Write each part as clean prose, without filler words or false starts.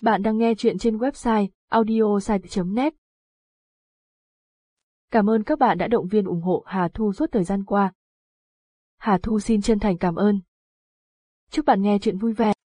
Bạn đang nghe chuyện trên website audiosite.net. Cảm ơn các bạn đã động viên ủng hộ Hà Thu suốt thời gian qua. Hà Thu xin chân thành cảm ơn. Chúc bạn nghe chuyện vui vẻ.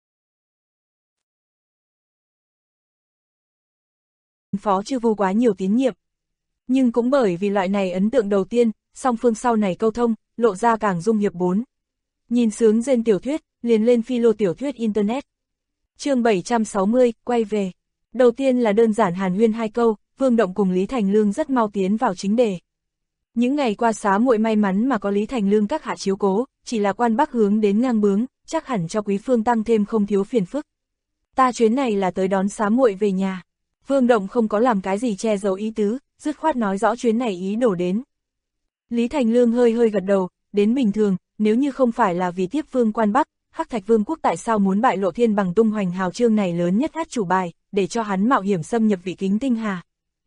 Phó Chư Vu quá nhiều tín nhiệm. Nhưng cũng bởi vì loại này ấn tượng đầu tiên, song phương sau này câu thông, lộ ra càng dung hiệp 4. Nhìn sướng trên tiểu thuyết, liền lên philo tiểu thuyết Internet. Chương 760, quay về. Đầu tiên là đơn giản hàn huyên 2 câu, Vương Động cùng Lý Thành Lương rất mau tiến vào chính đề. Những ngày qua xá muội may mắn mà có Lý Thành Lương các hạ chiếu cố, chỉ là quan bắc hướng đến ngang bướng, chắc hẳn cho quý phương tăng thêm không thiếu phiền phức. Ta chuyến này là tới đón xá muội về nhà. Vương Động không có làm cái gì che giấu ý tứ, dứt khoát nói rõ chuyến này ý đổ đến. Lý Thành Lương hơi gật đầu, đến bình thường, nếu như không phải là vì tiếp vương quan bắc, Hắc Thạch Vương quốc tại sao muốn bại lộ Thiên Bằng tung hoành hào chương này lớn nhất át chủ bài, để cho hắn mạo hiểm xâm nhập vị kính tinh hà.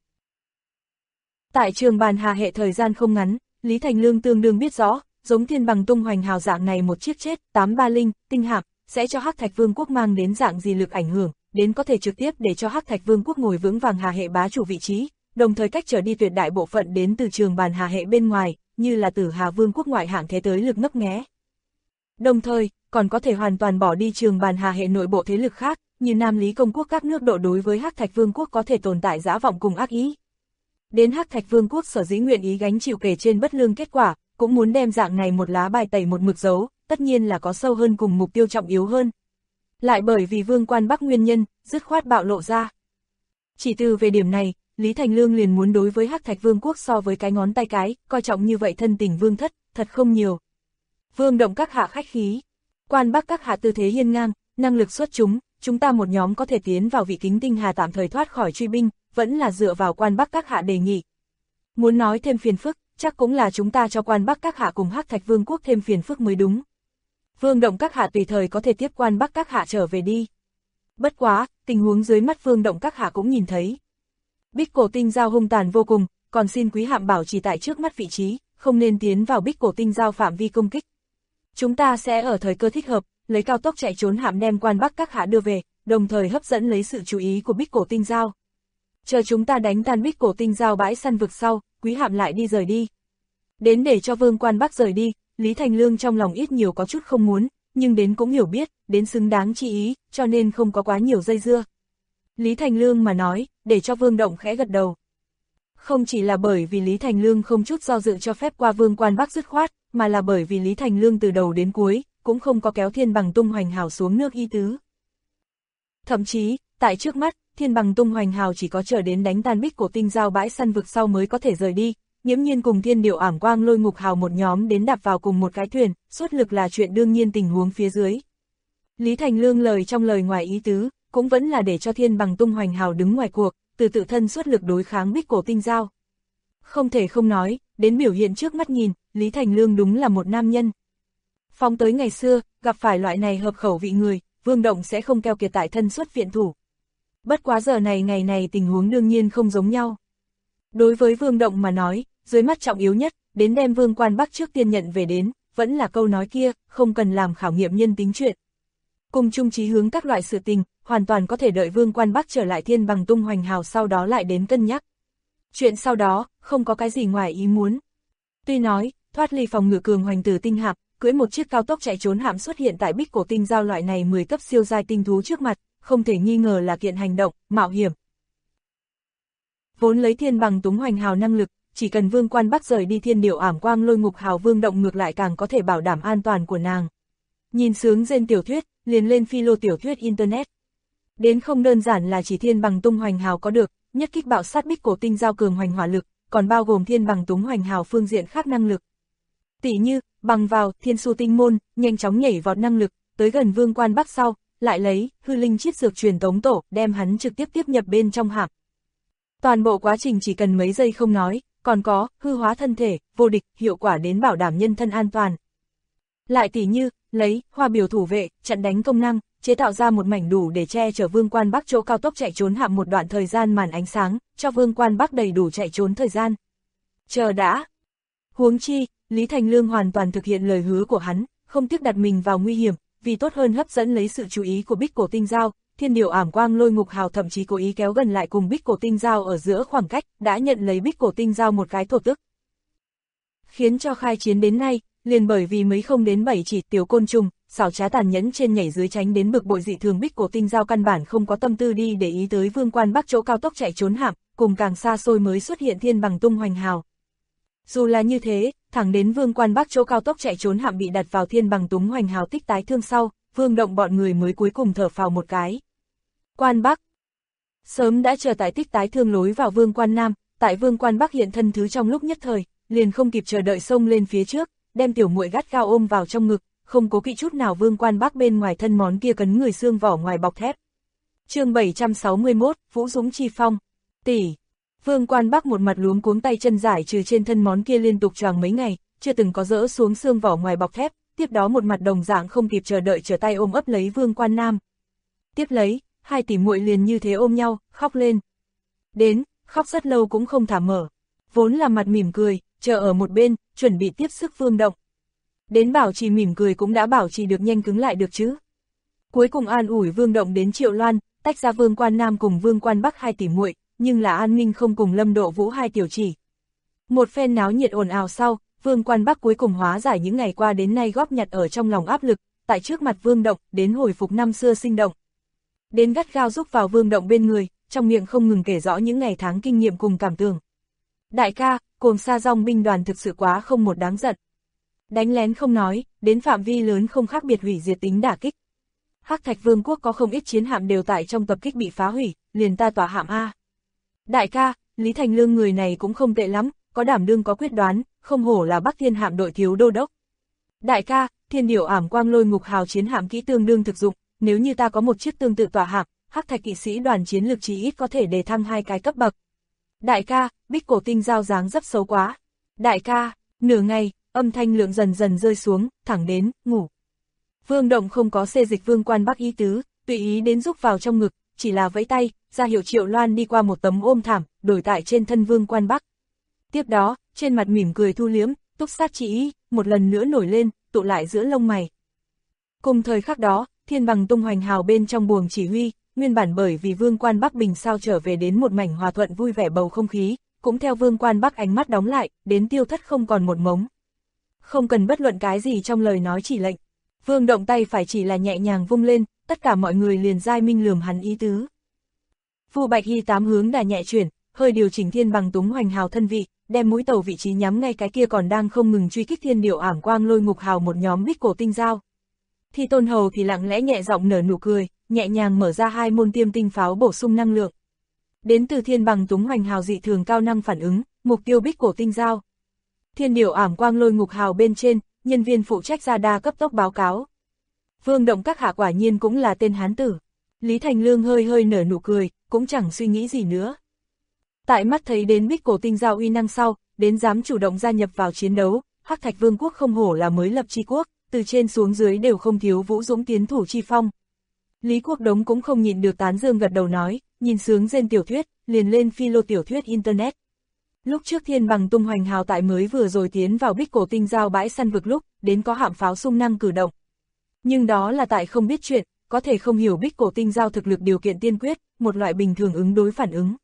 Tại trường bàn hà hệ thời gian không ngắn, Lý Thành Lương tương đương biết rõ, giống Thiên Bằng tung hoành hào dạng này một chiếc chết, 830, tinh hạm, sẽ cho Hắc Thạch Vương quốc mang đến dạng gì lực ảnh hưởng, đến có thể trực tiếp để cho Hắc Thạch Vương quốc ngồi vững vàng hà hệ bá chủ vị trí, đồng thời cách trở đi tuyệt đại bộ phận đến từ trường bàn hà hệ bên ngoài, như là Tử Hà Vương quốc ngoại hạng thế tới lực ngấp nghé. Đồng thời, còn có thể hoàn toàn bỏ đi trường bàn hà hệ nội bộ thế lực khác, như Nam Lý công quốc các nước độ đối với Hắc Thạch Vương quốc có thể tồn tại dã vọng cùng ác ý. Đến Hắc Thạch Vương quốc sở dĩ nguyện ý gánh chịu kể trên bất lương kết quả, cũng muốn đem dạng này một lá bài tẩy một mực dấu, tất nhiên là có sâu hơn cùng mục tiêu trọng yếu hơn. Lại bởi vì Vương quan Bắc nguyên nhân, dứt khoát bạo lộ ra. Chỉ từ về điểm này, Lý Thành Lương liền muốn đối với Hắc Thạch Vương quốc so với cái ngón tay cái, coi trọng như vậy thân tình vương thất, thật không nhiều. Vương Động các hạ khách khí. Quan Bắc các hạ tư thế hiên ngang, năng lực xuất chúng ta một nhóm có thể tiến vào vị kính tinh hà tạm thời thoát khỏi truy binh, vẫn là dựa vào Quan Bắc các hạ đề nghị. Muốn nói thêm phiền phức, chắc cũng là chúng ta cho Quan Bắc các hạ cùng Hắc Thạch Vương quốc thêm phiền phức mới đúng. Vương Động các hạ tùy thời có thể tiếp Quan Bắc các hạ trở về đi. Bất quá, tình huống dưới mắt Vương Động các hạ cũng nhìn thấy. Bích Cổ Tinh Giao hung tàn vô cùng, còn xin quý hạm bảo trì tại trước mắt vị trí, không nên tiến vào Bích Cổ Tinh Giao phạm vi công kích. Chúng ta sẽ ở thời cơ thích hợp, lấy cao tốc chạy trốn hạm đem Quan Bắc các hạ đưa về, đồng thời hấp dẫn lấy sự chú ý của Bích Cổ Tinh Giao. Chờ chúng ta đánh tan Bích Cổ Tinh Giao bãi săn vực sau, quý hạm lại đi rời đi. Đến để cho Vương Quan Bắc rời đi, Lý Thành Lương trong lòng ít nhiều có chút không muốn, nhưng đến cũng hiểu biết, đến xứng đáng chi ý, cho nên không có quá nhiều dây dưa. Lý Thành Lương mà nói, để cho Vương Động khẽ gật đầu. Không chỉ là bởi vì Lý Thành Lương không chút do dự cho phép qua Vương Quan Bắc dứt khoát, mà là bởi vì Lý Thành Lương từ đầu đến cuối, cũng không có kéo Thiên Bằng tung hoành hào xuống nước y tứ. Thậm chí, tại trước mắt, Thiên Bằng tung hoành hào chỉ có chờ đến đánh tan Bích Cổ Tinh Giao bãi săn vực sau mới có thể rời đi, nghiễm nhiên cùng Thiên Điệu ảm quang lôi ngục hào một nhóm đến đạp vào cùng một cái thuyền, suất lực là chuyện đương nhiên tình huống phía dưới. Lý Thành Lương lời trong lời ngoài ý tứ, cũng vẫn là để cho Thiên Bằng tung hoành hào đứng ngoài cuộc, từ tự thân xuất lực đối kháng Bích Cổ Tinh Giao. Không thể không nói, đến biểu hiện trước mắt nhìn, Lý Thành Lương đúng là một nam nhân. Phóng tới ngày xưa, gặp phải loại này hợp khẩu vị người, Vương Động sẽ không keo kiệt tại thân xuất viện thủ. Bất quá giờ này ngày này tình huống đương nhiên không giống nhau. Đối với Vương Động mà nói, dưới mắt trọng yếu nhất, đến đem Vương Quan Bắc trước tiên nhận về đến, vẫn là câu nói kia, không cần làm khảo nghiệm nhân tính chuyện. Cùng chung chí hướng các loại sự tình, hoàn toàn có thể đợi Vương Quan Bắc trở lại Thiên Bằng tung hoành hào sau đó lại đến cân nhắc. Chuyện sau đó, không có cái gì ngoài ý muốn. Tuy nói, thoát ly phòng ngự cường hoành tử tinh hạm, cưỡi một chiếc cao tốc chạy trốn hạm xuất hiện tại Bích Cổ Tinh Giao loại này 10 cấp siêu giai tinh thú trước mặt, không thể nghi ngờ là kiện hành động, mạo hiểm. Vốn lấy Thiên Bằng tung hoành hào năng lực, chỉ cần Vương Quan Bắc rời đi Thiên Điệu ảm quang lôi ngục hào Vương Động ngược lại càng có thể bảo đảm an toàn của nàng. Nhìn sướng trên tiểu thuyết, liền lên philo tiểu thuyết Internet. Đến không đơn giản là chỉ Thiên Bằng tung hoành hào có được, nhất kích bạo sát Bích Cổ Tinh Giao cường hoành hỏa lực, còn bao gồm Thiên Bằng tung hoành hào phương diện khác năng lực. Tỷ như, bằng vào Thiên Su Tinh Môn, nhanh chóng nhảy vọt năng lực, tới gần Vương Quan Bắc sau, lại lấy hư linh chiết dược truyền tống tổ, đem hắn trực tiếp tiếp nhập bên trong hạm. Toàn bộ quá trình chỉ cần mấy giây không nói, còn có hư hóa thân thể, vô địch, hiệu quả đến bảo đảm nhân thân an toàn. Lại tỷ như, lấy hoa biểu thủ vệ, chặn đánh công năng, chế tạo ra một mảnh đủ để che chở Vương Quan Bắc chỗ cao tốc chạy trốn hạm một đoạn thời gian màn ánh sáng, cho Vương Quan Bắc đầy đủ chạy trốn thời gian. Chờ đã. Huống chi, Lý Thành Lương hoàn toàn thực hiện lời hứa của hắn, không tiếc đặt mình vào nguy hiểm, vì tốt hơn hấp dẫn lấy sự chú ý của Bích Cổ Tinh Giao, Thiên Điểu Ảm Quang Lôi Ngục Hào thậm chí cố ý kéo gần lại cùng Bích Cổ Tinh Dao ở giữa khoảng cách, đã nhận lấy Bích Cổ Tinh Dao một cái thổ tức. Khiến cho khai chiến đến nay, liền bởi vì mấy không đến 7 chỉ tiểu côn trùng, xảo trá tàn nhẫn trên nhảy dưới tránh đến bực bội dị thường, Bích Cổ Tinh Dao căn bản không có tâm tư đi để ý tới Vương Quan Bắc chỗ cao tốc chạy trốn hạm, cùng càng xa xôi mới xuất hiện Thiên Bằng Tung Hoành Hào. Dù là như thế, thẳng đến Vương Quan Bắc chỗ cao tốc chạy trốn hạm bị đặt vào Thiên Bằng Tung Hoành Hào tích tái thương sau, Vương Động bọn người mới cuối cùng thở phào một cái. Quan Bắc sớm đã chờ tại tích tái thương lối vào Vương Quan Nam, tại Vương Quan Bắc hiện thân thứ trong lúc nhất thời, liền không kịp chờ đợi xông lên phía trước, đem tiểu muội gắt gao ôm vào trong ngực, không cố kỵ chút nào Vương Quan Bắc bên ngoài thân món kia cấn người xương vỏ ngoài bọc thép. Chương 761, Vũ Dũng Chi Phong. Tỷ. Vương Quan Bắc một mặt luống cuống tay chân giải trừ trên thân món kia liên tục choàng mấy ngày, chưa từng có dỡ xuống xương vỏ ngoài bọc thép, tiếp đó một mặt đồng dạng không kịp chờ đợi trở tay ôm ấp lấy Vương Quan Nam. Tiếp lấy, hai tỷ muội liền như thế ôm nhau, khóc lên. Đến, khóc rất lâu cũng không thả mở. Vốn là mặt mỉm cười, chờ ở một bên, chuẩn bị tiếp sức Vương Động. Đến bảo trì mỉm cười cũng đã bảo trì được nhanh cứng lại được chứ. Cuối cùng an ủi Vương Động đến Triệu Loan, tách ra Vương Quan Nam cùng Vương Quan Bắc hai tỷ muội, nhưng là An Minh không cùng Lâm Độ Vũ hai tiểu chỉ. Một phen náo nhiệt ồn ào sau, Vương Quan Bắc cuối cùng hóa giải những ngày qua đến nay góp nhặt ở trong lòng áp lực, tại trước mặt Vương Động, đến hồi phục năm xưa sinh động. Đến gắt gao giúp vào Vương Động bên người, trong miệng không ngừng kể rõ những ngày tháng kinh nghiệm cùng cảm tưởng. Đại ca, Cuồng Sa Dong binh đoàn thực sự quá không một đáng giận. Đánh lén không nói, đến phạm vi lớn không khác biệt hủy diệt tính đả kích. Hắc Thạch Vương quốc có không ít chiến hạm đều tại trong tập kích bị phá hủy, liền ta tỏa hạm A. Đại ca, Lý Thành Lương người này cũng không tệ lắm, có đảm đương có quyết đoán, không hổ là Bắc Thiên hạm đội thiếu đô đốc. Đại ca, Thiên Điểu Ảm Quang Lôi Ngục Hào chiến hạm kỹ tương đương thực dụng, nếu như ta có một chiếc tương tự tỏa hạm, Hắc Thạch kỵ sĩ đoàn chiến lược chí ít có thể đề thăng 2 cái cấp bậc. Đại ca, Bích Cổ Tinh Dao dáng dấp xấu quá. Đại ca, nửa ngày, âm thanh lượng dần dần rơi xuống, thẳng đến, ngủ. Vương Động không có xê dịch Vương Quan Bắc ý tứ, tùy ý đến rúc vào trong ngực, chỉ là vẫy tay, ra hiệu Triệu Loan đi qua một tấm ôm thảm, đổi tại trên thân Vương Quan Bắc. Tiếp đó, trên mặt mỉm cười thu liếm, túc sát chỉ ý, một lần nữa nổi lên, tụ lại giữa lông mày. Cùng thời khắc đó, Thiên Bằng Tung Hoành Hào bên trong buồng chỉ huy, nguyên bản bởi vì Vương Quan Bắc bình sao trở về đến một mảnh hòa thuận vui vẻ bầu không khí, cũng theo Vương Quan Bắc ánh mắt đóng lại, đến tiêu thất không còn một mống. Không cần bất luận cái gì trong lời nói chỉ lệnh. Vương Động tay phải chỉ là nhẹ nhàng vung lên, tất cả mọi người liền giai minh lườm hắn ý tứ. Vu Bạch Hy tám hướng đà nhẹ chuyển, hơi điều chỉnh Thiên Bằng Tung Hoành Hào thân vị, đem mũi tàu vị trí nhắm ngay cái kia còn đang không ngừng truy kích Thiên Điểu Ảm Quang Lôi Ngục Hào một nhóm Bích Cổ Tinh Dao. Thi Tôn Hầu thì lặng lẽ nhẹ giọng nở nụ cười, nhẹ nhàng mở ra 2 môn tiêm tinh pháo bổ sung năng lượng. Đến từ Thiên Bằng Tung Hoành Hào dị thường cao năng phản ứng, mục tiêu Bích Cổ Tinh Dao. Thiên Điểu Ảm Quang Lôi Ngục Hào bên trên, nhân viên phụ trách radar cấp tốc báo cáo. Vương Động các hạ quả nhiên cũng là tên hán tử. Lý Thành Lương hơi hơi nở nụ cười, cũng chẳng suy nghĩ gì nữa. Tại mắt thấy đến Bích Cổ Tinh Dao uy năng sau, đến dám chủ động gia nhập vào chiến đấu, Hắc Thạch Vương quốc không hổ là mới lập chi quốc, từ trên xuống dưới đều không thiếu vũ dũng tiến thủ chi phong. Lý Quốc Đống cũng không nhịn được tán dương gật đầu nói, nhìn sướng rên tiểu thuyết, liền lên philo tiểu thuyết internet. Lúc trước Thiên Bằng Tung Hoành Hào tại mới vừa rồi tiến vào Bích Cổ Tinh Dao bãi săn vực lúc, đến có hạm pháo xung năng cử động. Nhưng đó là tại không biết chuyện, có thể không hiểu Bích Cổ Tinh Dao thực lực điều kiện tiên quyết, một loại bình thường ứng đối phản ứng.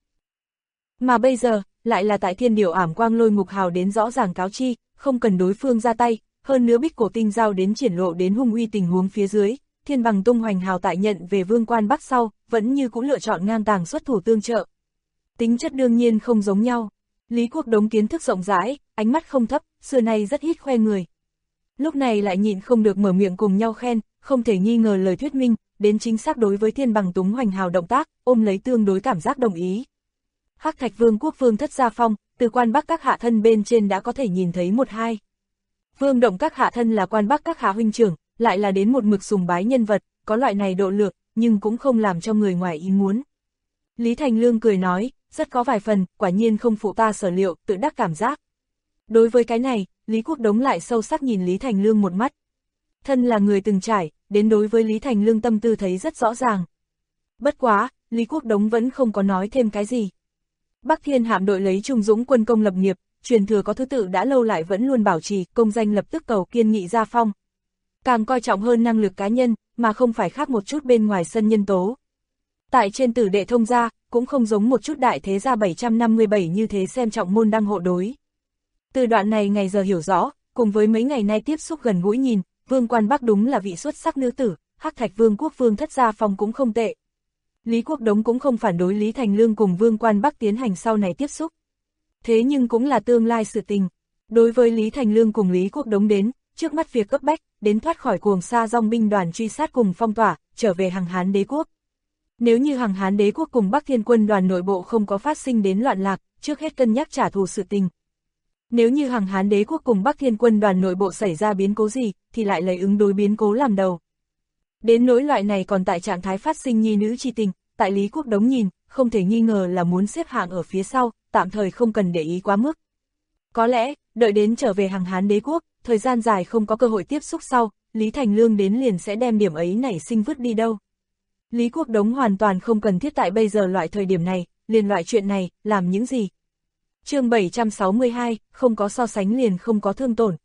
Mà bây giờ, lại là tại Thiên Điểu Ảm Quang Lôi Ngục Hào đến rõ ràng cáo chi, không cần đối phương ra tay, hơn nữa Bích Cổ Tinh Dao đến triển lộ đến hung uy tình huống phía dưới, Thiên Bằng Tung Hoành Hào tại nhận về Vương Quan Bắc sau, vẫn như cũng lựa chọn ngang tàng xuất thủ tương trợ. Tính chất đương nhiên không giống nhau. Lý Quốc Đống kiến thức rộng rãi, ánh mắt không thấp, xưa nay rất ít khoe người. Lúc này lại nhịn không được mở miệng cùng nhau khen, không thể nghi ngờ lời thuyết minh, đến chính xác đối với Thiên Bằng Tung Hoành Hào động tác, ôm lấy tương đối cảm giác đồng ý. Hắc Thạch Vương quốc Vương thất gia phong, từ Quan Bắc các hạ thân bên trên đã có thể nhìn thấy một hai. Vương Động các hạ thân là Quan Bắc các hạ huynh trưởng, lại là đến một mực sùng bái nhân vật, có loại này độ lượng, nhưng cũng không làm cho người ngoài ý muốn. Lý Thành Lương cười nói, rất có vài phần, quả nhiên không phụ ta sở liệu, tự đắc cảm giác. Đối với cái này, Lý Quốc Đống lại sâu sắc nhìn Lý Thành Lương một mắt. Thân là người từng trải, đến đối với Lý Thành Lương tâm tư thấy rất rõ ràng. Bất quá, Lý Quốc Đống vẫn không có nói thêm cái gì. Bắc Thiên hạm đội lấy trung dũng quân công lập nghiệp, truyền thừa có thứ tự đã lâu lại vẫn luôn bảo trì, công danh lập tức cầu kiên nghị gia phong. càng coi trọng hơn năng lực cá nhân, mà không phải khác một chút bên ngoài sân nhân tố. Tại trên Tử Đệ Thông gia, cũng không giống một chút đại thế gia 757 như thế xem trọng môn đăng hộ đối. Từ đoạn này ngày giờ hiểu rõ, cùng với mấy ngày nay tiếp xúc gần gũi nhìn, Vương Quan Bắc đúng là vị xuất sắc nữ tử, Hắc Thạch Vương quốc Vương thất gia phong cũng không tệ. Lý Quốc Đống cũng không phản đối Lý Thành Lương cùng Vương Quan Bắc tiến hành sau này tiếp xúc. Thế nhưng cũng là tương lai sự tình. Đối với Lý Thành Lương cùng Lý Quốc Đống đến, trước mắt việc cấp bách, đến thoát khỏi cuồng sa dòng binh đoàn truy sát cùng phong tỏa, trở về Hằng Hán đế quốc. Nếu như Hằng Hán đế quốc cùng Bắc Thiên quân đoàn nội bộ không có phát sinh đến loạn lạc, trước hết cân nhắc trả thù sự tình. Nếu như Hằng Hán đế quốc cùng Bắc Thiên quân đoàn nội bộ xảy ra biến cố gì, thì lại lấy ứng đối biến cố làm đầu. Đến nỗi loại này còn tại trạng thái phát sinh nhi nữ chi tình, tại Lý Quốc Đống nhìn, không thể nghi ngờ là muốn xếp hạng ở phía sau, tạm thời không cần để ý quá mức. Có lẽ, đợi đến trở về Hằng Hán đế quốc, thời gian dài không có cơ hội tiếp xúc sau, Lý Thành Lương đến liền sẽ đem điểm ấy nảy sinh vứt đi đâu. Lý Quốc Đống hoàn toàn không cần thiết tại bây giờ loại thời điểm này, liền loại chuyện này, làm những gì. Chương 762, không có so sánh liền không có thương tổn.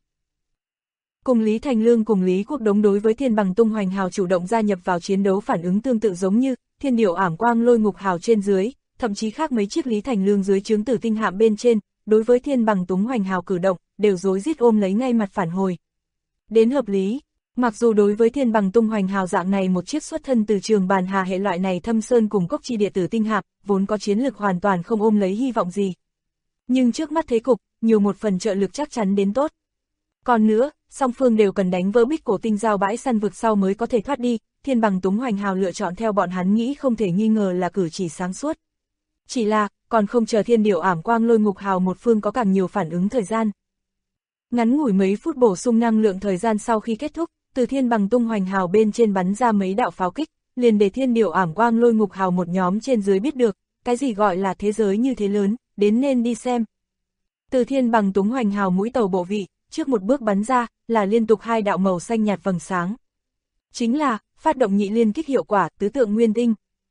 Cùng Lý Thành Lương cùng Lý Quốc Đống đối với Thiên Bằng Tung Hoành Hào chủ động gia nhập vào chiến đấu phản ứng tương tự giống như Thiên Điểu Ảm Quang Lôi Ngục Hào trên dưới, thậm chí khác mấy chiếc Lý Thành Lương dưới trướng Tử Tinh Hạm bên trên, đối với Thiên Bằng Tung Hoành Hào cử động, đều rối rít ôm lấy ngay mặt phản hồi. Đến hợp lý, mặc dù đối với Thiên Bằng Tung Hoành Hào dạng này một chiếc xuất thân từ Trường Bàn Hà hệ loại này thâm sơn cùng cốc chi địa Tử Tinh Hạm, vốn có chiến lực hoàn toàn không ôm lấy hy vọng gì. Nhưng trước mắt thế cục, nhiều một phần trợ lực chắc chắn đến tốt. Còn nữa, song phương đều cần đánh vỡ Bích Cổ Tinh giao bãi săn vực sau mới có thể thoát đi, Thiên Bằng Tung Hoành Hào lựa chọn theo bọn hắn nghĩ không thể nghi ngờ là cử chỉ sáng suốt. Chỉ là, còn không chờ Thiên Điểu Ảm Quang Lôi Ngục Hào một phương có càng nhiều phản ứng thời gian. Ngắn ngủi mấy phút bổ sung năng lượng thời gian sau khi kết thúc, từ Thiên Bằng Tung Hoành Hào bên trên bắn ra mấy đạo pháo kích, liền để Thiên Điểu Ảm Quang Lôi Ngục Hào một nhóm trên dưới biết được, cái gì gọi là thế giới như thế lớn, đến nên đi xem. Từ Thiên Bằng Tung Hoành Hào mũi tàu bộ vị, trước một bước bắn ra, là liên tục hai đạo màu xanh nhạt vầng sáng. Chính là, phát động nhị liên kích hiệu quả, tứ tượng nguyên tinh.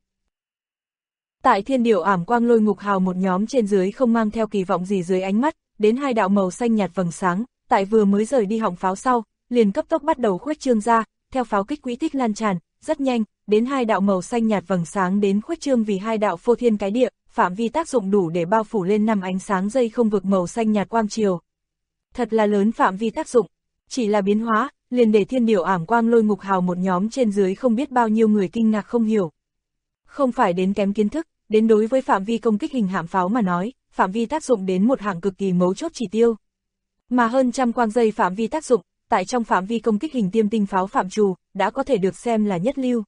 Tại Thiên Điểu Ảm Quang Lôi Ngục Hào một nhóm trên dưới không mang theo kỳ vọng gì dưới ánh mắt, đến hai đạo màu xanh nhạt vầng sáng, tại vừa mới rời đi họng pháo sau, liền cấp tốc bắt đầu khuếch trương ra, theo pháo kích quỹ tích lan tràn, rất nhanh, đến hai đạo màu xanh nhạt vầng sáng đến khuếch trương vì hai đạo phô thiên cái địa, phạm vi tác dụng đủ để bao phủ lên 5 ánh sáng dây không vực màu xanh nhạt quang chiều. Thật là lớn phạm vi tác dụng, chỉ là biến hóa, liền để Thiên Điểu Ảm Quang Lôi Ngục Hào một nhóm trên dưới không biết bao nhiêu người kinh ngạc không hiểu. Không phải đến kém kiến thức, đến đối với phạm vi công kích hình hạm pháo mà nói, phạm vi tác dụng đến một hạng cực kỳ mấu chốt chỉ tiêu. Mà hơn trăm quang dây phạm vi tác dụng, tại trong phạm vi công kích hình tiêm tinh pháo phạm trù, đã có thể được xem là nhất lưu.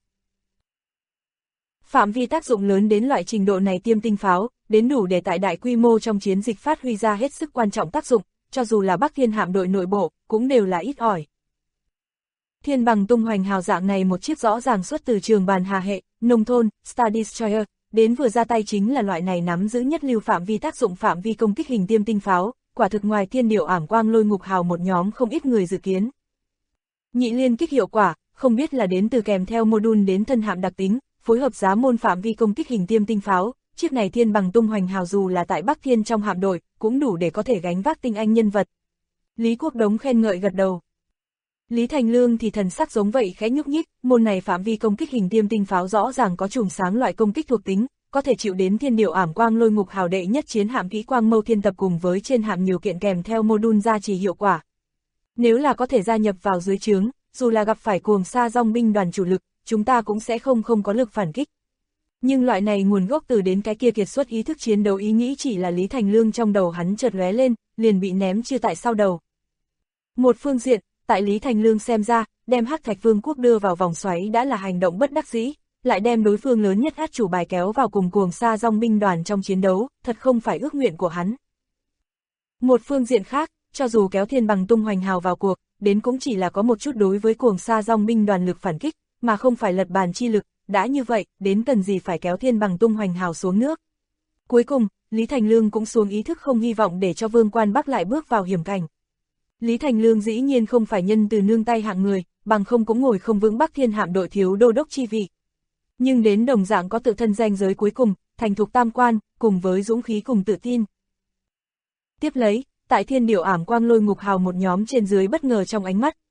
Phạm vi tác dụng lớn đến loại trình độ này tiêm tinh pháo, đến đủ để tại đại quy mô trong chiến dịch phát huy ra hết sức quan trọng tác dụng, cho dù là Bắc Thiên hạm đội nội bộ, cũng đều là ít ỏi. Thiên Bằng Tung Hoành Hào dạng này một chiếc rõ ràng xuất từ Trường Bàn Hà hệ, nông thôn, Star Destroyer, đến vừa ra tay chính là loại này nắm giữ nhất lưu phạm vi tác dụng phạm vi công kích hình tiêm tinh pháo, quả thực ngoài Thiên Điểu Ảm Quang Lôi Ngục Hào một nhóm không ít người dự kiến. Nhị liên kích hiệu quả, không biết là đến từ kèm theo module đến thân hạm đặc tính, phối hợp giá môn phạm vi công kích hình tiêm tinh pháo, chiếc này Thiên Bằng Tung Hoành Hào dù là tại Bắc Thiên trong hạm đội, cũng đủ để có thể gánh vác tinh anh nhân vật. Lý Quốc Đống khen ngợi gật đầu. Lý Thành Lương thì thần sắc giống vậy khẽ nhúc nhích, môn này phạm vi công kích hình tiêm tinh pháo rõ ràng có chùm sáng loại công kích thuộc tính, có thể chịu đến Thiên Điểu Ảm Quang Lôi Ngục Hào đệ nhất chiến hạm Kỹ Quang Mâu Thiên Tập cùng với trên hạm nhiều kiện kèm theo module gia trì hiệu quả. Nếu là có thể gia nhập vào dưới trướng, dù là gặp phải cuồng sa dòng binh đoàn chủ lực, chúng ta cũng sẽ không có lực phản kích. Nhưng loại này nguồn gốc từ đến cái kia kiệt xuất ý thức chiến đấu ý nghĩ chỉ là Lý Thành Lương trong đầu hắn chợt lóe lên, liền bị ném chia tại sau đầu. Một phương diện, tại Lý Thành Lương xem ra, đem Hắc Thạch Vương quốc đưa vào vòng xoáy đã là hành động bất đắc dĩ, lại đem đối phương lớn nhất át chủ bài kéo vào cùng cuồng sa dòng binh đoàn trong chiến đấu, thật không phải ước nguyện của hắn. Một phương diện khác, cho dù kéo Thiên Bằng Tung Hoành Hào vào cuộc, đến cũng chỉ là có một chút đối với cuồng sa dòng binh đoàn lực phản kích, mà không phải lật bàn chi lực, đã như vậy, đến cần gì phải kéo Thiên Bằng Tung Hoành Hào xuống nước. Cuối cùng, Lý Thành Lương cũng xuống ý thức không hy vọng để cho Vương Quan Bắc lại bước vào hiểm cảnh. Lý Thành Lương dĩ nhiên không phải nhân từ nương tay hạng người, bằng không cũng ngồi không vững Bắc Thiên hạm đội thiếu đô đốc chi vị. Nhưng đến đồng dạng có tự thân danh giới cuối cùng, thành thục tam quan, cùng với dũng khí cùng tự tin. Tiếp lấy, tại Thiên Điểu Ảm Quang Lôi Ngục Hào một nhóm trên dưới bất ngờ trong ánh mắt,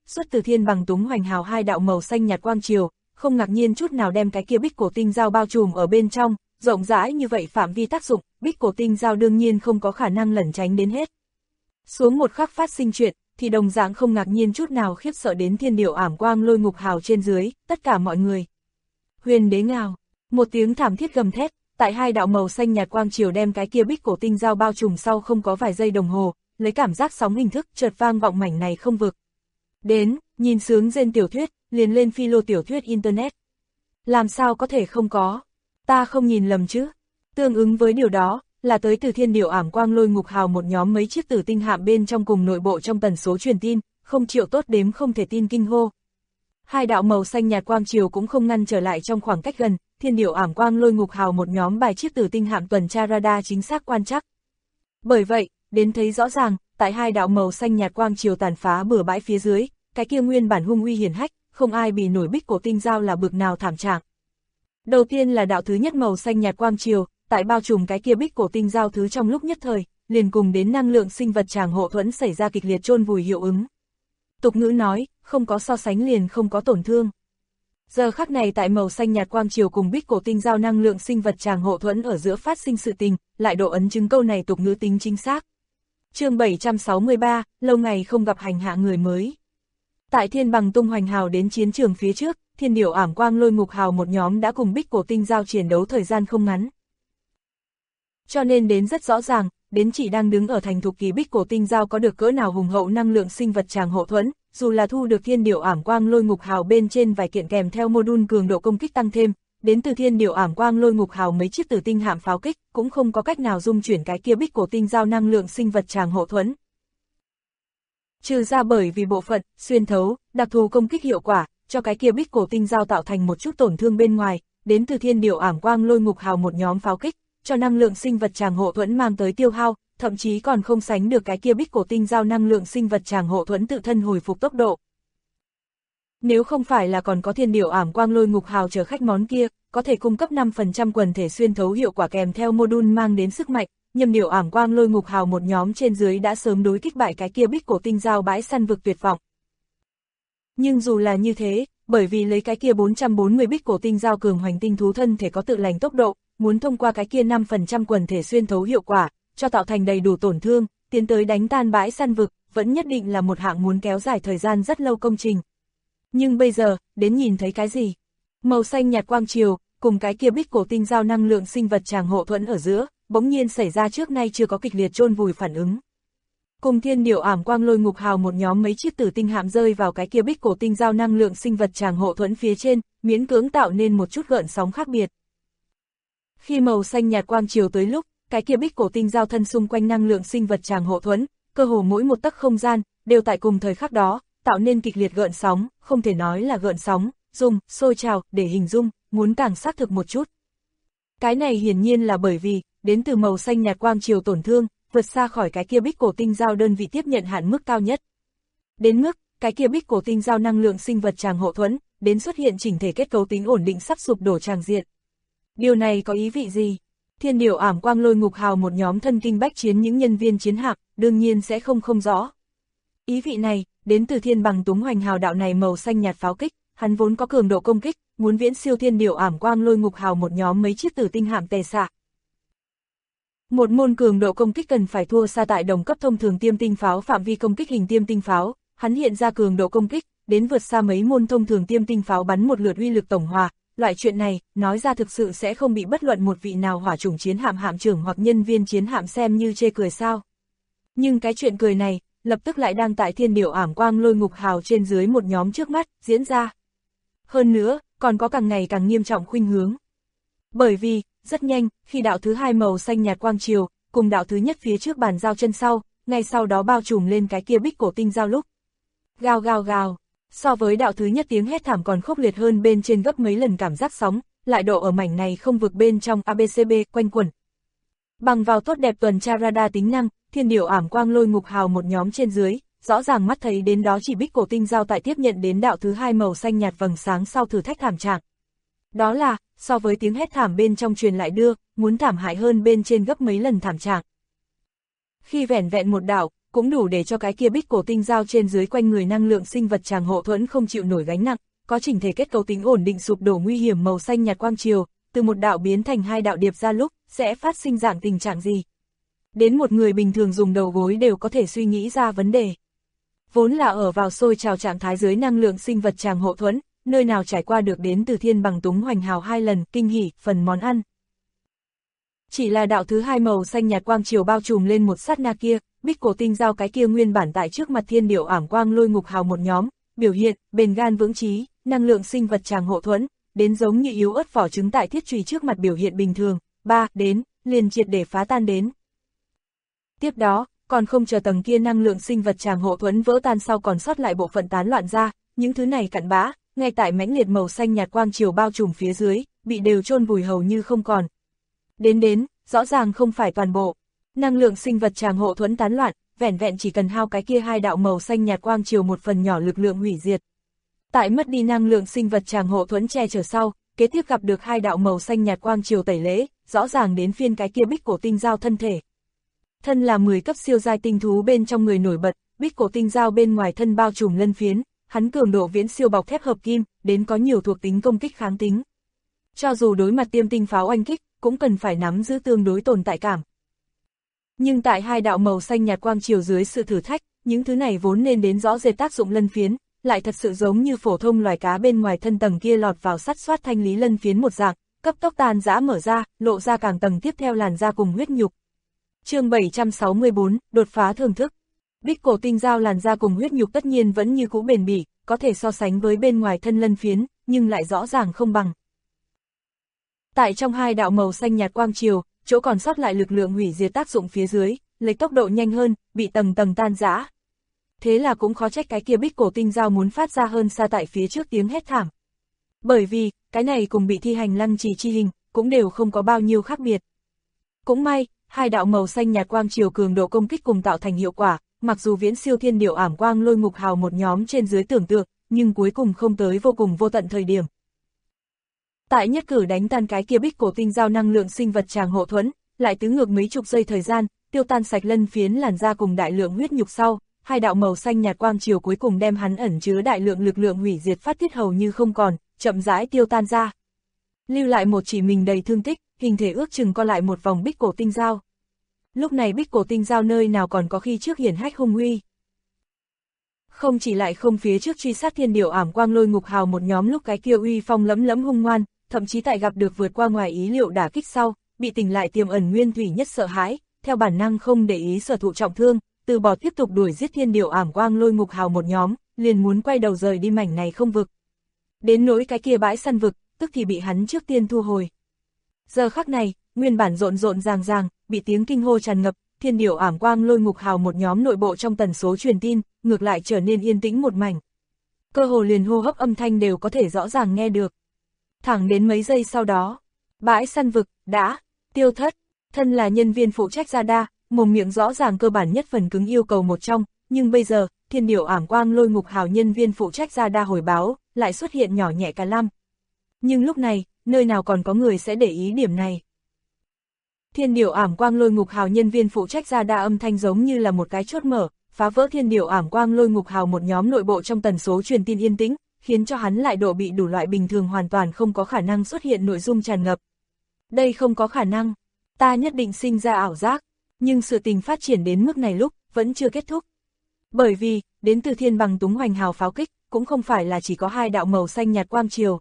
xuất từ thiên bằng túng hoành hào hai đạo màu xanh nhạt quang triều, không ngạc nhiên chút nào đem cái kia bích cổ tinh dao bao trùm ở bên trong, rộng rãi như vậy phạm vi tác dụng, bích cổ tinh dao đương nhiên không có khả năng lẩn tránh đến hết. Xuống một khắc phát sinh chuyện, thì đồng dạng không ngạc nhiên chút nào khiếp sợ đến thiên điểu ảm quang lôi ngục hào trên dưới, tất cả mọi người. Huyền đế ngào, một tiếng thảm thiết gầm thét, tại hai đạo màu xanh nhạt quang triều đem cái kia bích cổ tinh dao bao trùm sau không có vài giây đồng hồ, lấy cảm giác sóng hình thức chợt vang vọng mảnh này không vực. Đến, nhìn sướng rên tiểu thuyết, liền lên phi lô tiểu thuyết internet. Làm sao có thể không có? Ta không nhìn lầm chứ? Tương ứng với điều đó, là tới từ thiên điểu ảm quang lôi ngục hào một nhóm mấy chiếc tử tinh hạm bên trong cùng nội bộ trong tần số truyền tin, không chịu tốt đếm không thể tin kinh hô. Hai đạo màu xanh nhạt quang triều cũng không ngăn trở lại trong khoảng cách gần, thiên điểu ảm quang lôi ngục hào một nhóm bài chiếc tử tinh hạm tuần tra radar chính xác quan trắc. Bởi vậy, đến thấy rõ ràng, tại hai đạo màu xanh nhạt quang triều tàn phá bừa bãi phía dưới, cái kia nguyên bản hung uy hiển hách, không ai bì nổi bích cổ tinh dao là bực nào thảm trạng. Đầu tiên là đạo thứ nhất màu xanh nhạt quang triều, tại bao trùm cái kia bích cổ tinh dao thứ trong lúc nhất thời, liền cùng đến năng lượng sinh vật tràng hộ thuẫn xảy ra kịch liệt chôn vùi hiệu ứng. Tục ngữ nói, không có so sánh liền không có tổn thương. Giờ khắc này tại màu xanh nhạt quang triều cùng bích cổ tinh dao năng lượng sinh vật tràng hộ thuẫn ở giữa phát sinh sự tình, lại độ ấn chứng câu này tục ngữ tính chính xác. Chương 763, lâu ngày không gặp hành hạ người mới. Tại thiên bằng tung hoành hào đến chiến trường phía trước, thiên điểu ảm quang lôi ngục hào một nhóm đã cùng bích cổ tinh dao chiến đấu thời gian không ngắn. Cho nên đến rất rõ ràng, đến chỉ đang đứng ở thành thục kỳ bích cổ tinh dao có được cỡ nào hùng hậu năng lượng sinh vật tràng hộ thuẫn, dù là thu được thiên điểu ảm quang lôi ngục hào bên trên vài kiện kèm theo module cường độ công kích tăng thêm, đến từ thiên điểu ảm quang lôi ngục hào mấy chiếc tử tinh hạm pháo kích, cũng không có cách nào dung chuyển cái kia bích cổ tinh dao năng lượng sinh vật tràng hộ thuẫn. Trừ ra bởi vì bộ phận, xuyên thấu, đặc thù công kích hiệu quả, cho cái kia bích cổ tinh dao tạo thành một chút tổn thương bên ngoài, đến từ thiên điểu ảm quang lôi ngục hào một nhóm pháo kích, cho năng lượng sinh vật tràng hộ thuẫn mang tới tiêu hao, thậm chí còn không sánh được cái kia bích cổ tinh dao năng lượng sinh vật tràng hộ thuẫn tự thân hồi phục tốc độ. Nếu không phải là còn có thiên điểu ảm quang lôi ngục hào chở khách món kia, có thể cung cấp 5% quần thể xuyên thấu hiệu quả kèm theo module mang đến sức mạnh, nhâm điểu ảm quang lôi ngục hào một nhóm trên dưới đã sớm đối kích bại cái kia bích cổ tinh dao bãi săn vực tuyệt vọng. Nhưng dù là như thế, bởi vì lấy cái kia 440 bích cổ tinh dao cường hoành tinh thú thân thể có tự lành tốc độ, muốn thông qua cái kia 5% quần thể xuyên thấu hiệu quả, cho tạo thành đầy đủ tổn thương, tiến tới đánh tan bãi săn vực, vẫn nhất định là một hạng muốn kéo dài thời gian rất lâu công trình. Nhưng bây giờ, đến nhìn thấy cái gì? Màu xanh nhạt quang triều, cùng cái kia bích cổ tinh dao năng lượng sinh vật tràng hộ thuẫn ở giữa, bỗng nhiên xảy ra trước nay chưa có kịch liệt chôn vùi phản ứng. Cùng thiên điểu ảm quang lôi ngục hào một nhóm mấy chiếc tử tinh hạm rơi vào cái kia bích cổ tinh dao năng lượng sinh vật tràng hộ thuẫn phía trên, miễn cưỡng tạo nên một chút gợn sóng khác biệt. Khi màu xanh nhạt quang triều tới lúc, cái kia bích cổ tinh dao thân xung quanh năng lượng sinh vật tràng hộ thuẫn, cơ hồ mỗi một tấc không gian, đều tại cùng thời khắc đó, tạo nên kịch liệt gợn sóng, không thể nói là gợn sóng, dùng, sôi trào, để hình dung, muốn càng xác thực một chút. Cái này hiển nhiên là bởi vì, đến từ màu xanh nhạt quang triều tổn thương, vượt xa khỏi cái kia bích cổ tinh dao đơn vị tiếp nhận hạn mức cao nhất. Đến mức, cái kia bích cổ tinh dao năng lượng sinh vật tràng hộ thuẫn, đến xuất hiện chỉnh thể kết cấu tính ổn định sắp sụp đổ tràng diện. Điều này có ý vị gì? Thiên điểu ảm quang lôi ngục hào một nhóm thân kinh bách chiến những nhân viên chiến hạm, đương nhiên sẽ không rõ. Ý vị này, đến từ thiên bằng túng hoành hào đạo này màu xanh nhạt pháo kích, hắn vốn có cường độ công kích, muốn viễn siêu thiên điểu ảm quang lôi ngục hào một nhóm mấy chiếc tử tinh hạm tề xạ. Một môn cường độ công kích cần phải thua xa tại đồng cấp thông thường tiêm tinh pháo phạm vi công kích hình tiêm tinh pháo, hắn hiện ra cường độ công kích, đến vượt xa mấy môn thông thường tiêm tinh pháo bắn một lượt uy lực tổng hòa. Loại chuyện này, nói ra thực sự sẽ không bị bất luận một vị nào hỏa chủng chiến hạm hạm trưởng hoặc nhân viên chiến hạm xem như chê cười sao. Nhưng cái chuyện cười này, lập tức lại đang tại thiên điểu ảm quang lôi ngục hào trên dưới một nhóm trước mắt, diễn ra. Hơn nữa, còn có càng ngày càng nghiêm trọng khuynh hướng. Bởi vì, rất nhanh, khi đạo thứ hai màu xanh nhạt quang triều, cùng đạo thứ nhất phía trước bàn giao chân sau, ngay sau đó bao trùm lên cái kia bích cổ tinh dao lúc. Gào gào gào. So với đạo thứ nhất tiếng hét thảm còn khốc liệt hơn bên trên gấp mấy lần cảm giác sóng, lại độ ở mảnh này không vực bên trong ABCB quanh quẩn. Bằng vào tốt đẹp tuần tra radar tính năng, thiên điểu ảm quang lôi ngục hào một nhóm trên dưới, rõ ràng mắt thấy đến đó chỉ bích cổ tinh dao tại tiếp nhận đến đạo thứ hai màu xanh nhạt vầng sáng sau thử thách thảm trạng. Đó là, so với tiếng hét thảm bên trong truyền lại đưa, muốn thảm hại hơn bên trên gấp mấy lần thảm trạng. Khi vẻn vẹn một đạo, cũng đủ để cho cái kia bích cổ tinh giao trên dưới quanh người năng lượng sinh vật tràng hộ thuẫn không chịu nổi gánh nặng, có chỉnh thể kết cấu tính ổn định sụp đổ nguy hiểm màu xanh nhạt quang chiều, từ một đạo biến thành hai đạo điệp ra lúc, sẽ phát sinh dạng tình trạng gì. Đến một người bình thường dùng đầu gối đều có thể suy nghĩ ra vấn đề. Vốn là ở vào sôi trào trạng thái dưới năng lượng sinh vật tràng hộ thuẫn, nơi nào trải qua được đến từ thiên bằng túng hoành hào 2 lần, kinh hỉ, phần món ăn. Chỉ là đạo thứ hai màu xanh nhạt quang chiều bao trùm lên một sát na kia, bích cổ tinh giao cái kia nguyên bản tại trước mặt thiên điệu ảm quang lôi ngục hào một nhóm, biểu hiện, bền gan vững trí, năng lượng sinh vật tràng hộ thuẫn, đến giống như yếu ớt vỏ trứng tại thiết chùy trước mặt biểu hiện bình thường, đến, liền triệt để phá tan đến. Tiếp đó, còn không chờ tầng kia năng lượng sinh vật tràng hộ thuẫn vỡ tan sau còn sót lại bộ phận tán loạn ra, những thứ này cặn bã, ngay tại mãnh liệt màu xanh nhạt quang chiều bao trùm phía dưới, bị đều chôn vùi hầu như không còn. Đến, rõ ràng không phải toàn bộ. Năng lượng sinh vật tràng hộ thuẫn tán loạn, vẻn vẹn chỉ cần hao cái kia hai đạo màu xanh nhạt quang chiều một phần nhỏ lực lượng hủy diệt. Tại mất đi năng lượng sinh vật tràng hộ thuẫn che chở sau, kế tiếp gặp được hai đạo màu xanh nhạt quang chiều tẩy lễ, rõ ràng đến phiên cái kia bích cổ tinh giao thân thể. Thân là 10 cấp siêu giai tinh thú bên trong người nổi bật, bích cổ tinh giao bên ngoài thân bao trùm lân phiến, hắn cường độ viễn siêu bọc thép hợp kim, đến có nhiều thuộc tính công kích kháng tính. Cho dù đối mặt tiêm tinh pháo oanh kích, cũng cần phải nắm giữ tương đối tồn tại cảm. Nhưng tại hai đạo màu xanh nhạt quang chiều dưới sự thử thách, những thứ này vốn nên đến rõ rệt tác dụng lân phiến, lại thật sự giống như phổ thông loài cá bên ngoài thân tầng kia lọt vào sắt xoát thanh lý lân phiến một dạng, cấp tốc tan rã mở ra, lộ ra càng tầng tiếp theo làn da cùng huyết nhục. Chương 764, đột phá thưởng thức. Bích cổ tinh giao làn da cùng huyết nhục tất nhiên vẫn như cũ bền bỉ, có thể so sánh với bên ngoài thân lân phiến, nhưng lại rõ ràng không bằng. Tại trong hai đạo màu xanh nhạt quang chiều, chỗ còn sót lại lực lượng hủy diệt tác dụng phía dưới, lấy tốc độ nhanh hơn, bị tầng tầng tan rã. Thế là cũng khó trách cái kia bích cổ tinh giao muốn phát ra hơn xa tại phía trước tiếng hét thảm. Bởi vì, cái này cùng bị thi hành lăng trì chi hình, cũng đều không có bao nhiêu khác biệt. Cũng may, hai đạo màu xanh nhạt quang chiều cường độ công kích cùng tạo thành hiệu quả, mặc dù viễn siêu thiên điệu ảm quang lôi ngục hào một nhóm trên dưới tưởng tượng, nhưng cuối cùng không tới vô cùng vô tận thời điểm. Tại nhất cử đánh tan cái kia bích cổ tinh giao năng lượng sinh vật tràng hộ thuẫn, lại tứ ngược mấy chục giây thời gian, tiêu tan sạch lân phiến làn da cùng đại lượng huyết nhục sau, hai đạo màu xanh nhạt quang chiều cuối cùng đem hắn ẩn chứa đại lượng lực lượng hủy diệt phát tiết hầu như không còn, chậm rãi tiêu tan ra. Lưu lại một chỉ mình đầy thương tích, hình thể ước chừng co lại một vòng bích cổ tinh giao. Lúc này bích cổ tinh giao nơi nào còn có khi trước hiển hách hung uy. Không chỉ lại không phía trước truy sát thiên điệu ảm quang lôi ngục hào một nhóm lúc cái kia uy phong lẫm lẫm hung ngoan, thậm chí tại gặp được vượt qua ngoài ý liệu đả kích sau, bị tỉnh lại tiềm ẩn nguyên thủy nhất sợ hãi, theo bản năng không để ý sở thụ trọng thương, từ bỏ tiếp tục đuổi giết thiên điệu ảm quang lôi ngục hào một nhóm, liền muốn quay đầu rời đi mảnh này không vực. Đến nỗi cái kia bãi săn vực, tức thì bị hắn trước tiên thu hồi. Giờ khắc này, nguyên bản rộn rộn ràng, bị tiếng kinh hô tràn ngập, thiên điệu ảm quang lôi ngục hào một nhóm nội bộ trong tần số truyền tin, ngược lại trở nên yên tĩnh một mảnh. Cơ hồ liền hô hấp âm thanh đều có thể rõ ràng nghe được. Thẳng đến mấy giây sau đó, bãi săn vực đã tiêu thất. Thân là nhân viên phụ trách radar, mồm miệng rõ ràng cơ bản nhất phần cứng yêu cầu một trong, nhưng bây giờ, thiên điệu ảm quang lôi ngục hào nhân viên phụ trách radar hồi báo, lại xuất hiện nhỏ nhẹ cả lăm. Nhưng lúc này, nơi nào còn có người sẽ để ý điểm này. Thiên điệu ảm quang lôi ngục hào nhân viên phụ trách radar âm thanh giống như là một cái chốt mở, phá vỡ thiên điệu ảm quang lôi ngục hào một nhóm nội bộ trong tần số truyền tin yên tĩnh, khiến cho hắn lại độ bị đủ loại bình thường hoàn toàn không có khả năng xuất hiện nội dung tràn ngập. Đây không có khả năng, ta nhất định sinh ra ảo giác, nhưng sự tình phát triển đến mức này lúc, vẫn chưa kết thúc. Bởi vì, đến từ thiên bằng túng hoành hào pháo kích, cũng không phải là chỉ có hai đạo màu xanh nhạt quang chiều.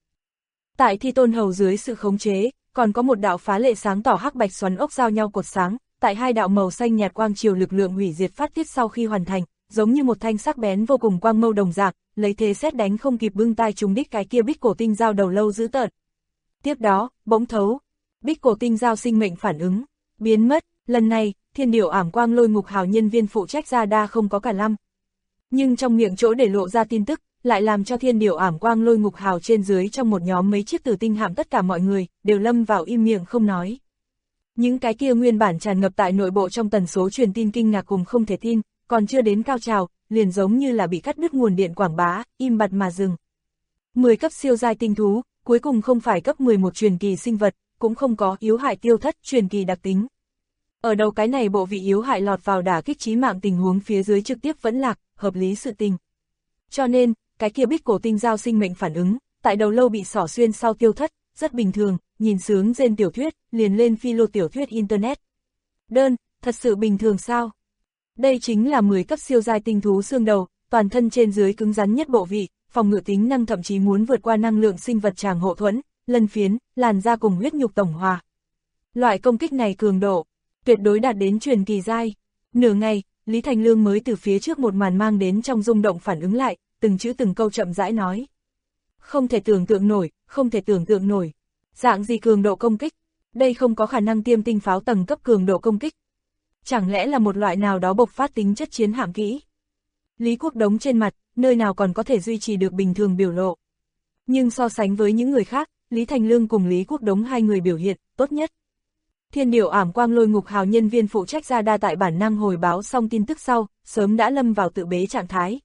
Tại thi tôn hầu dưới sự khống chế, còn có một đạo phá lệ sáng tỏ hắc bạch xoắn ốc giao nhau cột sáng, tại hai đạo màu xanh nhạt quang chiều lực lượng hủy diệt phát tiết sau khi hoàn thành, giống như một thanh sắc bén vô cùng quang mâu đồng dạng, lấy thế sét đánh không kịp bưng tai trúng đích cái kia bích cổ tinh giao đầu lâu dữ tợn. Tiếp đó, bỗng thấu, bích cổ tinh giao sinh mệnh phản ứng, biến mất, lần này, thiên điệu ảm quang lôi ngục hào nhân viên phụ trách radar không có cả lăm. Nhưng trong miệng chỗ để lộ ra tin tức, lại làm cho thiên điệu ảm quang lôi ngục hào trên dưới trong một nhóm mấy chiếc tử tinh hạm tất cả mọi người, đều lâm vào im miệng không nói. Những cái kia nguyên bản tràn ngập tại nội bộ trong tần số truyền tin kinh ngạc cùng không thể tin, còn chưa đến cao trào, liền giống như là bị cắt đứt nguồn điện quảng bá, im bặt mà dừng. 10 cấp siêu giai tinh thú, cuối cùng không phải cấp 11 truyền kỳ sinh vật, cũng không có yếu hại tiêu thất truyền kỳ đặc tính. Ở đầu cái này bộ vị yếu hại lọt vào đả kích chí mạng tình huống phía dưới trực tiếp vẫn lạc, hợp lý sự tình. Cho nên, cái kia bích cổ tinh giao sinh mệnh phản ứng, tại đầu lâu bị xỏ xuyên sau tiêu thất, rất bình thường, nhìn sướng trên tiểu thuyết, liền lên philo tiểu thuyết Internet. Đơn, thật sự bình thường sao? Đây chính là 10 cấp siêu giai tinh thú xương đầu, toàn thân trên dưới cứng rắn nhất bộ vị, phòng ngự tính năng thậm chí muốn vượt qua năng lượng sinh vật tràng hộ thuẫn, lân phiến, làn da cùng huyết nhục tổng hòa. Loại công kích này cường độ, tuyệt đối đạt đến truyền kỳ giai. Nửa ngày, Lý Thành Lương mới từ phía trước một màn mang đến trong rung động phản ứng lại, từng chữ từng câu chậm rãi nói. Không thể tưởng tượng nổi, không thể tưởng tượng nổi. Dạng gì cường độ công kích? Đây không có khả năng tiêm tinh pháo tầng cấp cường độ công kích. Chẳng lẽ là một loại nào đó bộc phát tính chất chiến hạm kỹ? Lý Quốc Đống trên mặt, nơi nào còn có thể duy trì được bình thường biểu lộ. Nhưng so sánh với những người khác, Lý Thành Lương cùng Lý Quốc Đống hai người biểu hiện tốt nhất. Thiên Điểu Ảm Quang Lôi Ngục Hào nhân viên phụ trách ra đa tại bản năng hồi báo xong tin tức sau, sớm đã lâm vào tự bế trạng thái.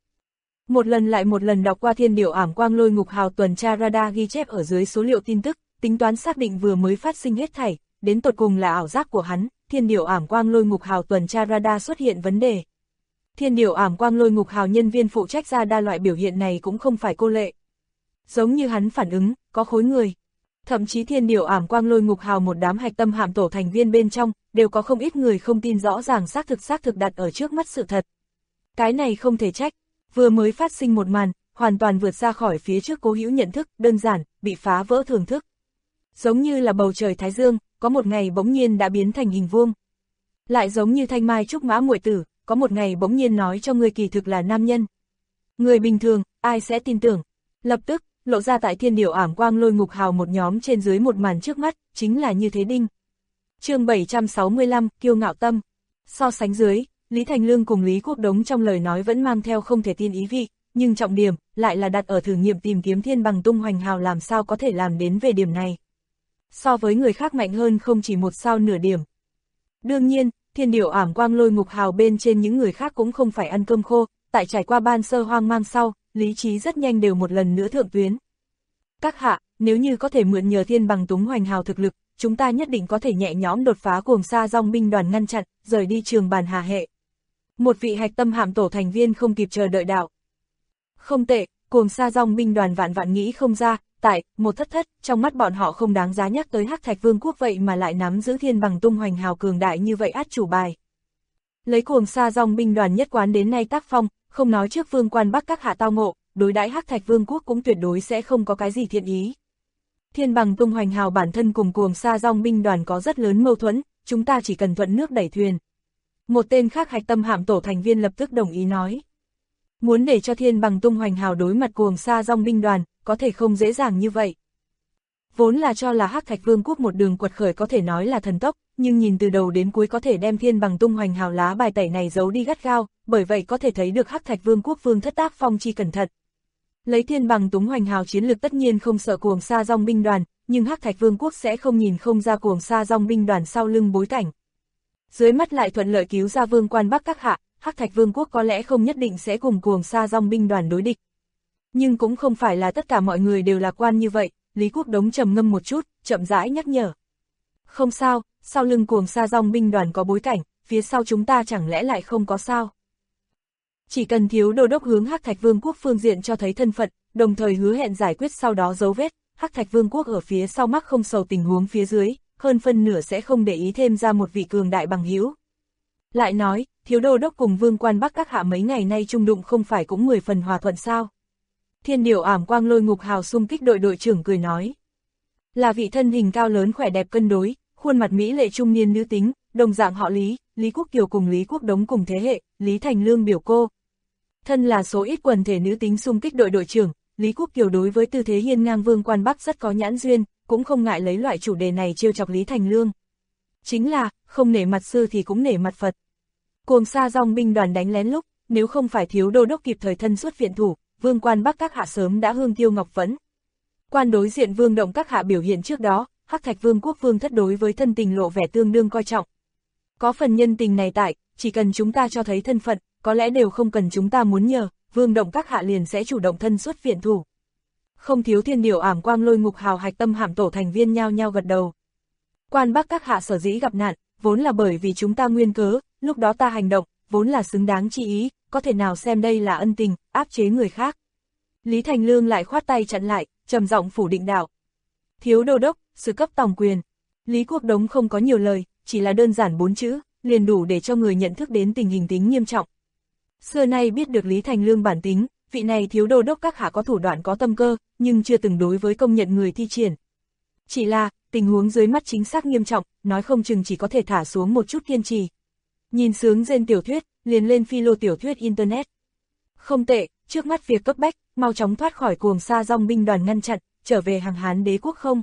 Một lần lại một lần đọc qua Thiên Điểu Ảm Quang Lôi Ngục Hào tuần tra radar ghi chép ở dưới số liệu tin tức, tính toán xác định vừa mới phát sinh hết thảy, đến tột cùng là ảo giác của hắn, Thiên Điểu Ảm Quang Lôi Ngục Hào tuần tra radar xuất hiện vấn đề. Thiên Điểu Ảm Quang Lôi Ngục Hào nhân viên phụ trách ra đa loại biểu hiện này cũng không phải cô lệ. Giống như hắn phản ứng, có khối người. Thậm chí Thiên Điểu Ảm Quang Lôi Ngục Hào một đám hạch tâm hạm tổ thành viên bên trong, đều có không ít người không tin rõ ràng xác thực đặt ở trước mắt sự thật. Cái này không thể trách, vừa mới phát sinh một màn, hoàn toàn vượt ra khỏi phía trước cố hữu nhận thức, đơn giản, bị phá vỡ thưởng thức. Giống như là bầu trời Thái Dương, có một ngày bỗng nhiên đã biến thành hình vuông. Lại giống như thanh mai trúc mã muội tử, có một ngày bỗng nhiên nói cho người kỳ thực là nam nhân. Người bình thường, ai sẽ tin tưởng? Lập tức, lộ ra tại Thiên Điểu Ảm Quang Lôi Ngục Hào một nhóm trên dưới một màn trước mắt, chính là như thế đinh. Chương 765, kiêu ngạo tâm. So sánh dưới, Lý Thành Lương cùng Lý Quốc Đống trong lời nói vẫn mang theo không thể tin ý vị, nhưng trọng điểm lại là đặt ở thử nghiệm tìm kiếm thiên bằng tung hoành hào làm sao có thể làm đến về điểm này. So với người khác mạnh hơn không chỉ một sao nửa điểm. Đương nhiên, Thiên Điểu Ảm Quang Lôi Ngục Hào bên trên những người khác cũng không phải ăn cơm khô, tại trải qua ban sơ hoang mang sau, lý trí rất nhanh đều một lần nữa thượng tuyến. Các hạ, nếu như có thể mượn nhờ thiên bằng tung hoành hào thực lực, chúng ta nhất định có thể nhẹ nhõm đột phá Cuồng Sa Dong binh đoàn ngăn chặn, rời đi Trường Bàn Hà hệ. Một vị hạch tâm hạm tổ thành viên không kịp chờ đợi đạo. Không tệ, Cuồng Sa Dong binh đoàn vạn vạn nghĩ không ra, tại một thất, trong mắt bọn họ không đáng giá nhắc tới Hắc Thạch Vương quốc vậy mà lại nắm giữ thiên bằng tung hoành hào cường đại như vậy át chủ bài. Lấy Cuồng Sa Dong binh đoàn nhất quán đến nay tác phong, không nói trước vương quan Bắc các hạ tao ngộ, đối đãi Hắc Thạch Vương quốc cũng tuyệt đối sẽ không có cái gì thiện ý. Thiên bằng tung hoành hào bản thân cùng Cuồng Sa Dong binh đoàn có rất lớn mâu thuẫn, chúng ta chỉ cần thuận nước đẩy thuyền. Một tên khác hạch tâm hạm tổ thành viên lập tức đồng ý nói. Muốn để cho thiên bằng tung hoành hào đối mặt Cuồng Sa Dong binh đoàn, có thể không dễ dàng như vậy. Vốn là cho là Hắc Thạch Vương quốc một đường quật khởi có thể nói là thần tốc, nhưng nhìn từ đầu đến cuối có thể đem thiên bằng tung hoành hào lá bài tẩy này giấu đi gắt gao, bởi vậy có thể thấy được Hắc Thạch Vương quốc vương thất tác phong chi cẩn thận. Lấy thiên bằng tung hoành hào chiến lược tất nhiên không sợ Cuồng Sa Dong binh đoàn, nhưng Hắc Thạch Vương quốc sẽ không nhìn không ra Cuồng Sa Dong binh đoàn sau lưng bối cảnh. Dưới mắt lại thuận lợi cứu ra vương quan Bắc các hạ, Hắc Thạch Vương quốc có lẽ không nhất định sẽ cùng Cuồng Sa Dong binh đoàn đối địch. Nhưng cũng không phải là tất cả mọi người đều lạc quan như vậy, Lý Quốc Đống trầm ngâm một chút, chậm rãi nhắc nhở. Không sao, sau lưng Cuồng Sa Dong binh đoàn có bối cảnh, phía sau chúng ta chẳng lẽ lại không có sao. Chỉ cần thiếu đô đốc hướng Hắc Thạch Vương quốc phương diện cho thấy thân phận, đồng thời hứa hẹn giải quyết sau đó dấu vết, Hắc Thạch Vương quốc ở phía sau mắc không sầu tình huống phía dưới, hơn phân nửa sẽ không để ý thêm ra một vị cường đại bằng hữu. Lại nói, thiếu đô đốc cùng vương quan Bắc các hạ mấy ngày nay chung đụng không phải cũng 10 phần hòa thuận sao. Thiên Điểu Ảm Quang Lôi Ngục Hào xung kích đội đội trưởng cười nói. Là vị thân hình cao lớn khỏe đẹp cân đối, khuôn mặt mỹ lệ trung niên nữ tính, đồng dạng họ Lý, Lý Quốc Kiều cùng Lý Quốc Đống cùng thế hệ, Lý Thành Lương biểu cô. Thân là số ít quần thể nữ tính xung kích đội đội trưởng, Lý Quốc Kiều đối với tư thế hiên ngang vương quan Bắc rất có nhãn duyên, cũng không ngại lấy loại chủ đề này trêu chọc Lý Thành Lương. Chính là, không nể mặt sư thì cũng nể mặt Phật. Cuồng Sa Dong binh đoàn đánh lén lúc, nếu không phải thiếu đô đốc kịp thời thân xuất viện thủ, vương quan Bắc các hạ sớm đã hương tiêu ngọc vẫn. Quan đối diện vương động các hạ biểu hiện trước đó, Hắc Thạch Vương quốc vương thất đối với thân tình lộ vẻ tương đương coi trọng. Có phần nhân tình này tại, chỉ cần chúng ta cho thấy thân phận, có lẽ đều không cần chúng ta muốn nhờ, vương động các hạ liền sẽ chủ động thân xuất viện thủ. Không thiếu Thiên Điểu Ảm Quang Lôi Ngục Hào hạch tâm hạm tổ thành viên nhao nhao gật đầu. Quan Bắc các hạ sở dĩ gặp nạn, vốn là bởi vì chúng ta nguyên cớ, lúc đó ta hành động, vốn là xứng đáng chi ý, có thể nào xem đây là ân tình, áp chế người khác. Lý Thành Lương lại khoát tay chặn lại, trầm giọng phủ định đạo. Thiếu đô đốc, sự cấp tòng quyền. Lý Quốc Đống không có nhiều lời, chỉ là đơn giản 4 chữ, liền đủ để cho người nhận thức đến tình hình tính nghiêm trọng. Xưa nay biết được Lý Thành Lương bản tính, vị này thiếu đô đốc các hạ có thủ đoạn có tâm cơ, nhưng chưa từng đối với công nhận người thi triển. Chỉ là, tình huống dưới mắt chính xác nghiêm trọng, nói không chừng chỉ có thể thả xuống một chút kiên trì. Nhìn sướng rên tiểu thuyết, liền lên philo tiểu thuyết Internet. Không tệ, trước mắt việc cấp bách, mau chóng thoát khỏi cuồng sa dòng binh đoàn ngăn chặn, trở về hàng Hán đế quốc không.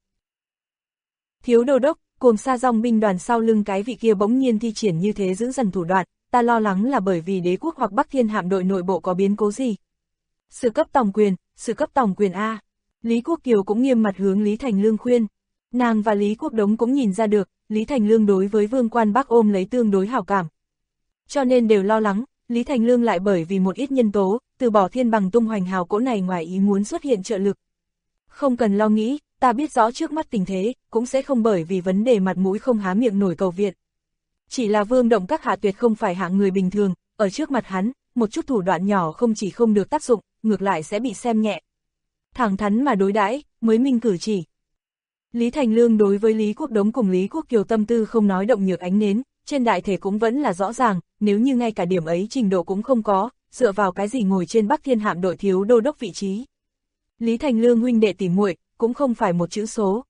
Thiếu đô đốc, cuồng sa dòng binh đoàn sau lưng cái vị kia bỗng nhiên thi triển như thế giữ dần thủ đoạn, ta lo lắng là bởi vì đế quốc hoặc Bắc Thiên hạm đội nội bộ có biến cố gì. Sự cấp tòng quyền A. Lý Quốc Kiều cũng nghiêm mặt hướng Lý Thành Lương khuyên. Nàng và Lý Quốc Đống cũng nhìn ra được, Lý Thành Lương đối với Vương Quan Bắc ôm lấy tương đối hảo cảm. Cho nên đều lo lắng, Lý Thành Lương lại bởi vì một ít nhân tố, từ bỏ thiên bằng tung hoành hào cỗ này ngoài ý muốn xuất hiện trợ lực. Không cần lo nghĩ, ta biết rõ trước mắt tình thế, cũng sẽ không bởi vì vấn đề mặt mũi không há miệng nổi cầu viện. Chỉ là Vương Động các hạ tuyệt không phải hạng người bình thường, ở trước mặt hắn, một chút thủ đoạn nhỏ không chỉ không được tác dụng, ngược lại sẽ bị xem nhẹ. Thẳng thắn mà đối đãi, mới minh cử chỉ. Lý Thành Lương đối với Lý Quốc Đống cùng Lý Quốc Kiều tâm tư không nói động nhược ánh nến, trên đại thể cũng vẫn là rõ ràng, nếu như ngay cả điểm ấy trình độ cũng không có, dựa vào cái gì ngồi trên Bắc Thiên hạm đội thiếu đô đốc vị trí. Lý Thành Lương huynh đệ tỉ muội cũng không phải một chữ số.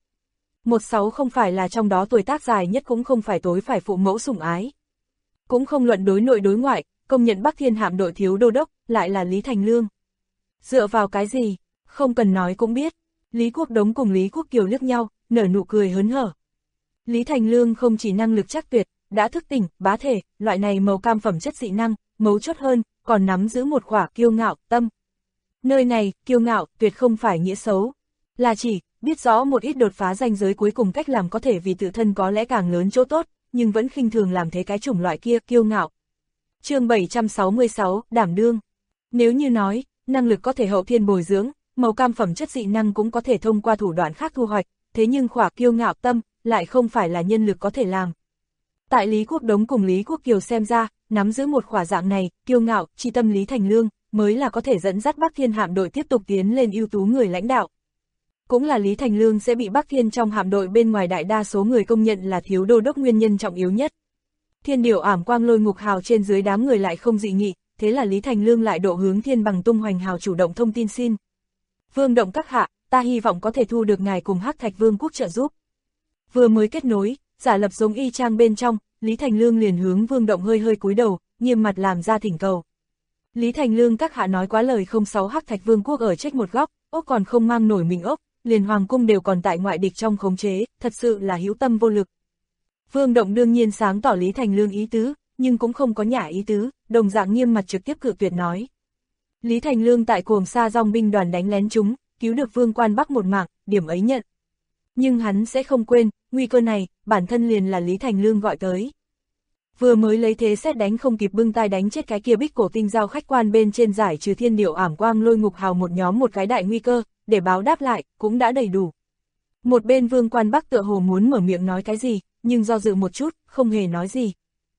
16 không phải là trong đó tuổi tác dài nhất, cũng không phải tối phải phụ mẫu sủng ái. Cũng không luận đối nội đối ngoại, công nhận Bắc Thiên hạm đội thiếu đô đốc, lại là Lý Thành Lương. Dựa vào cái gì, không cần nói cũng biết. Lý Quốc Đống cùng Lý Quốc Kiều liếc nhau, nở nụ cười hớn hở. Lý Thành Lương không chỉ năng lực chắc tuyệt, đã thức tỉnh, bá thể, loại này màu cam phẩm chất dị năng, mấu chốt hơn, còn nắm giữ một khỏa kiêu ngạo, tâm. Nơi này, kiêu ngạo, tuyệt không phải nghĩa xấu, là chỉ, biết rõ một ít đột phá ranh giới cuối cùng cách làm có thể vì tự thân có lẽ càng lớn chỗ tốt, nhưng vẫn khinh thường làm thế cái chủng loại kia, kiêu ngạo. Chương 766, đảm đương. Nếu như nói, năng lực có thể hậu thiên bồi dưỡng, màu cam phẩm chất dị năng cũng có thể thông qua thủ đoạn khác thu hoạch, thế nhưng khỏa kiêu ngạo tâm, lại không phải là nhân lực có thể làm. Tại Lý Quốc Đống cùng Lý Quốc Kiều xem ra, nắm giữ một khỏa dạng này, kiêu ngạo, chi tâm Lý Thành Lương, mới là có thể dẫn dắt Bắc Thiên hạm đội tiếp tục tiến lên ưu tú người lãnh đạo. Cũng là Lý Thành Lương sẽ bị Bắc Thiên trong hạm đội bên ngoài đại đa số người công nhận là thiếu đô đốc nguyên nhân trọng yếu nhất. Thiên điểu ảm quang lôi ngục hào trên dưới đám người lại không dị nghị, thế là Lý Thành Lương lại độ hướng thiên bằng tung hoành hào chủ động thông tin xin. Vương Động các hạ, ta hy vọng có thể thu được ngài cùng Hắc Thạch Vương quốc trợ giúp. Vừa mới kết nối, giả lập giống y chang bên trong, Lý Thành Lương liền hướng Vương Động hơi hơi cúi đầu, nghiêm mặt làm ra thỉnh cầu. Lý Thành Lương các hạ nói quá lời, 06 Hắc Thạch Vương quốc ở trách một góc, ốc còn không mang nổi mình ốc, liền hoàng cung đều còn tại ngoại địch trong khống chế, thật sự là hữu tâm vô lực. Vương Động đương nhiên sáng tỏ Lý Thành Lương ý tứ, nhưng cũng không có nhả ý tứ, đồng dạng nghiêm mặt trực tiếp cự tuyệt nói. Lý Thành Lương tại cuồng sa dòng binh đoàn đánh lén chúng, cứu được Vương Quan Bắc một mạng, điểm ấy nhận. Nhưng hắn sẽ không quên, nguy cơ này, bản thân liền là Lý Thành Lương gọi tới. Vừa mới lấy thế xét đánh không kịp bưng tay đánh chết cái kia bích cổ tinh giao khách quan bên trên giải trừ thiên điểu ảm quang lôi ngục hào một nhóm một cái đại nguy cơ, để báo đáp lại, cũng đã đầy đủ. Một bên Vương Quan Bắc tựa hồ muốn mở miệng nói cái gì, nhưng do dự một chút, không hề nói gì.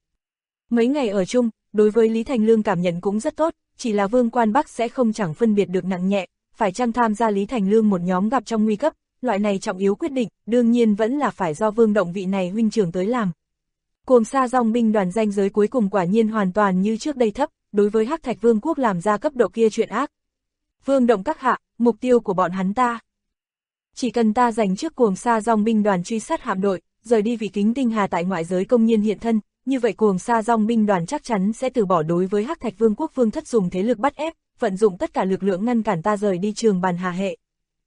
Mấy ngày ở chung, đối với Lý Thành Lương cảm nhận cũng rất tốt, chỉ là Vương Quan Bắc sẽ không chẳng phân biệt được nặng nhẹ, phải chăng tham gia Lý Thành Lương một nhóm gặp trong nguy cấp, loại này trọng yếu quyết định, đương nhiên vẫn là phải do Vương Động vị này huynh trưởng tới làm. Cuồng sa dòng binh đoàn danh giới cuối cùng quả nhiên hoàn toàn như trước đây thấp, đối với Hắc Thạch Vương quốc làm ra cấp độ kia chuyện ác. Vương Động các hạ, mục tiêu của bọn hắn ta. Chỉ cần ta giành trước cuồng sa dòng binh đoàn truy sát hạm đội, rời đi vị kính tinh hà tại ngoại giới công nhiên hiện thân, như vậy cuồng sa dòng binh đoàn chắc chắn sẽ từ bỏ đối với Hắc Thạch Vương quốc vương thất dùng thế lực bắt ép, vận dụng tất cả lực lượng ngăn cản ta rời đi Trường Bàn Hà hệ.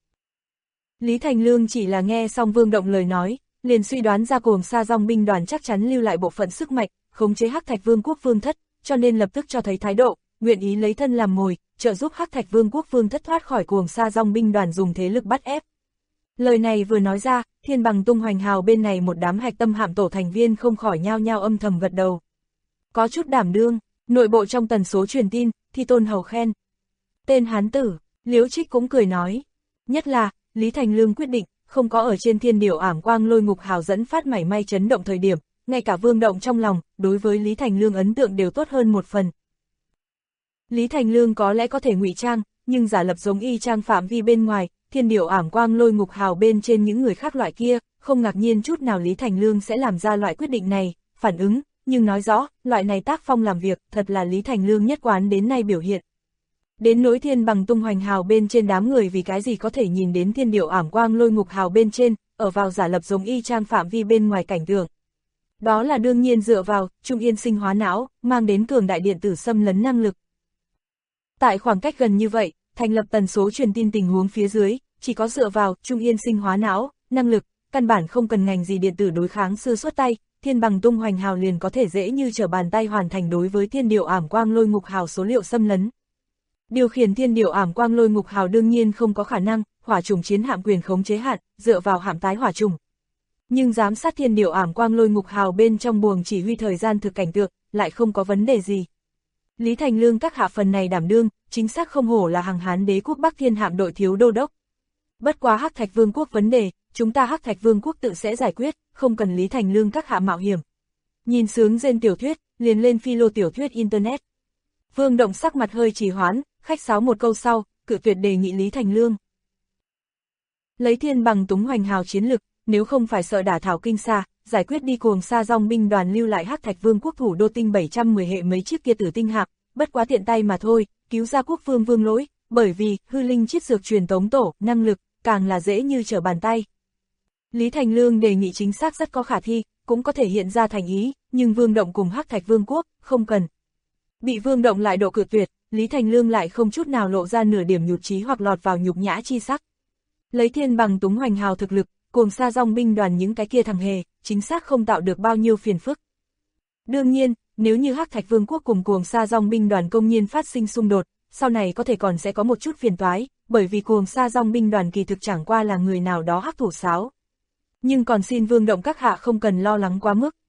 Lý Thành Lương chỉ là nghe xong Vương Động lời nói, liền suy đoán ra cuồng sa dòng binh đoàn chắc chắn lưu lại bộ phận sức mạnh, khống chế Hắc Thạch Vương quốc vương thất, cho nên lập tức cho thấy thái độ, nguyện ý lấy thân làm mồi, trợ giúp Hắc Thạch Vương quốc vương thất thoát khỏi cuồng sa dòng binh đoàn dùng thế lực bắt ép. Lời này vừa nói ra, thiên bằng tung hoành hào bên này một đám hạch tâm hạm tổ thành viên không khỏi nhao nhao âm thầm gật đầu. Có chút đảm đương, nội bộ trong tần số truyền tin, Thi Tôn hầu khen. Tên hán tử, Liễu Trích cũng cười nói. Nhất là, Lý Thành Lương quyết định, không có ở trên thiên điểu ảm quang lôi ngục hào dẫn phát mảy may chấn động thời điểm, ngay cả Vương Động trong lòng, đối với Lý Thành Lương ấn tượng đều tốt hơn một phần. Lý Thành Lương có lẽ có thể ngụy trang, nhưng giả lập giống y trang phạm vi bên ngoài, thiên điệu ảm quang lôi ngục hào bên trên những người khác loại kia, không ngạc nhiên chút nào Lý Thành Lương sẽ làm ra loại quyết định này, phản ứng, nhưng nói rõ, loại này tác phong làm việc, thật là Lý Thành Lương nhất quán đến nay biểu hiện. Đến nỗi thiên bằng tung hoành hào bên trên đám người vì cái gì có thể nhìn đến thiên điệu ảm quang lôi ngục hào bên trên, ở vào giả lập giống y trang phạm vi bên ngoài cảnh tượng. Đó là đương nhiên dựa vào, Trung Yên sinh hóa não, mang đến cường đại điện tử xâm lấn năng lực. Tại khoảng cách gần như vậy, thành lập tần số truyền tin tình huống phía dưới, chỉ có dựa vào Trung Yên sinh hóa não, năng lực, căn bản không cần ngành gì điện tử đối kháng sư xuất tay, thiên bằng tung hoành hào liền có thể dễ như trở bàn tay hoàn thành đối với thiên điệu ảm quang lôi ngục hào số liệu xâm lấn. Điều khiển thiên điệu ảm quang lôi ngục hào đương nhiên không có khả năng, hỏa trùng chiến hạm quyền khống chế hạn, dựa vào hạm tái hỏa trùng. Nhưng giám sát thiên điệu ảm quang lôi ngục hào bên trong buồng chỉ huy thời gian thực cảnh tượng, lại không có vấn đề gì. Lý Thành Lương các hạ phần này đảm đương, chính xác không hổ là Hằng Hán Đế quốc Bắc Thiên hạm đội thiếu đô đốc. Bất quá Hắc Thạch Vương quốc vấn đề, chúng ta Hắc Thạch Vương quốc tự sẽ giải quyết, không cần Lý Thành Lương các hạ mạo hiểm. Nhìn sướng rên tiểu thuyết, liền lên phi lô tiểu thuyết internet. Vương Động sắc mặt hơi trì hoãn, khách sáo một câu sau, cự tuyệt đề nghị Lý Thành Lương. Lấy thiên bằng túng hoành hào chiến lực, nếu không phải sợ đả thảo kinh xa, giải quyết đi cuồng sa dòng binh đoàn lưu lại Hắc Thạch Vương quốc thủ đô tinh 710 hệ mấy chiếc kia tử tinh hạm, bất quá tiện tay mà thôi, cứu ra quốc vương Vương Lỗi, bởi vì hư linh chiết dược truyền tống tổ, năng lực, càng là dễ như trở bàn tay. Lý Thành Lương đề nghị chính xác rất có khả thi, cũng có thể hiện ra thành ý, nhưng Vương Động cùng Hắc Thạch Vương quốc, không cần. Bị Vương Động lại độ cự tuyệt, Lý Thành Lương lại không chút nào lộ ra nửa điểm nhụt chí hoặc lọt vào nhục nhã chi sắc. Lấy thiên bằng túng hoành hào thực lực, cuồng sa dòng binh đoàn những cái kia thằng hề, chính xác không tạo được bao nhiêu phiền phức. Đương nhiên, nếu như Hắc Thạch Vương quốc cùng cuồng sa dòng binh đoàn công nhiên phát sinh xung đột, sau này có thể còn sẽ có một chút phiền toái, bởi vì cuồng sa dòng binh đoàn kỳ thực chẳng qua là người nào đó hắc thủ sáo. Nhưng còn xin Vương Động các hạ không cần lo lắng quá mức.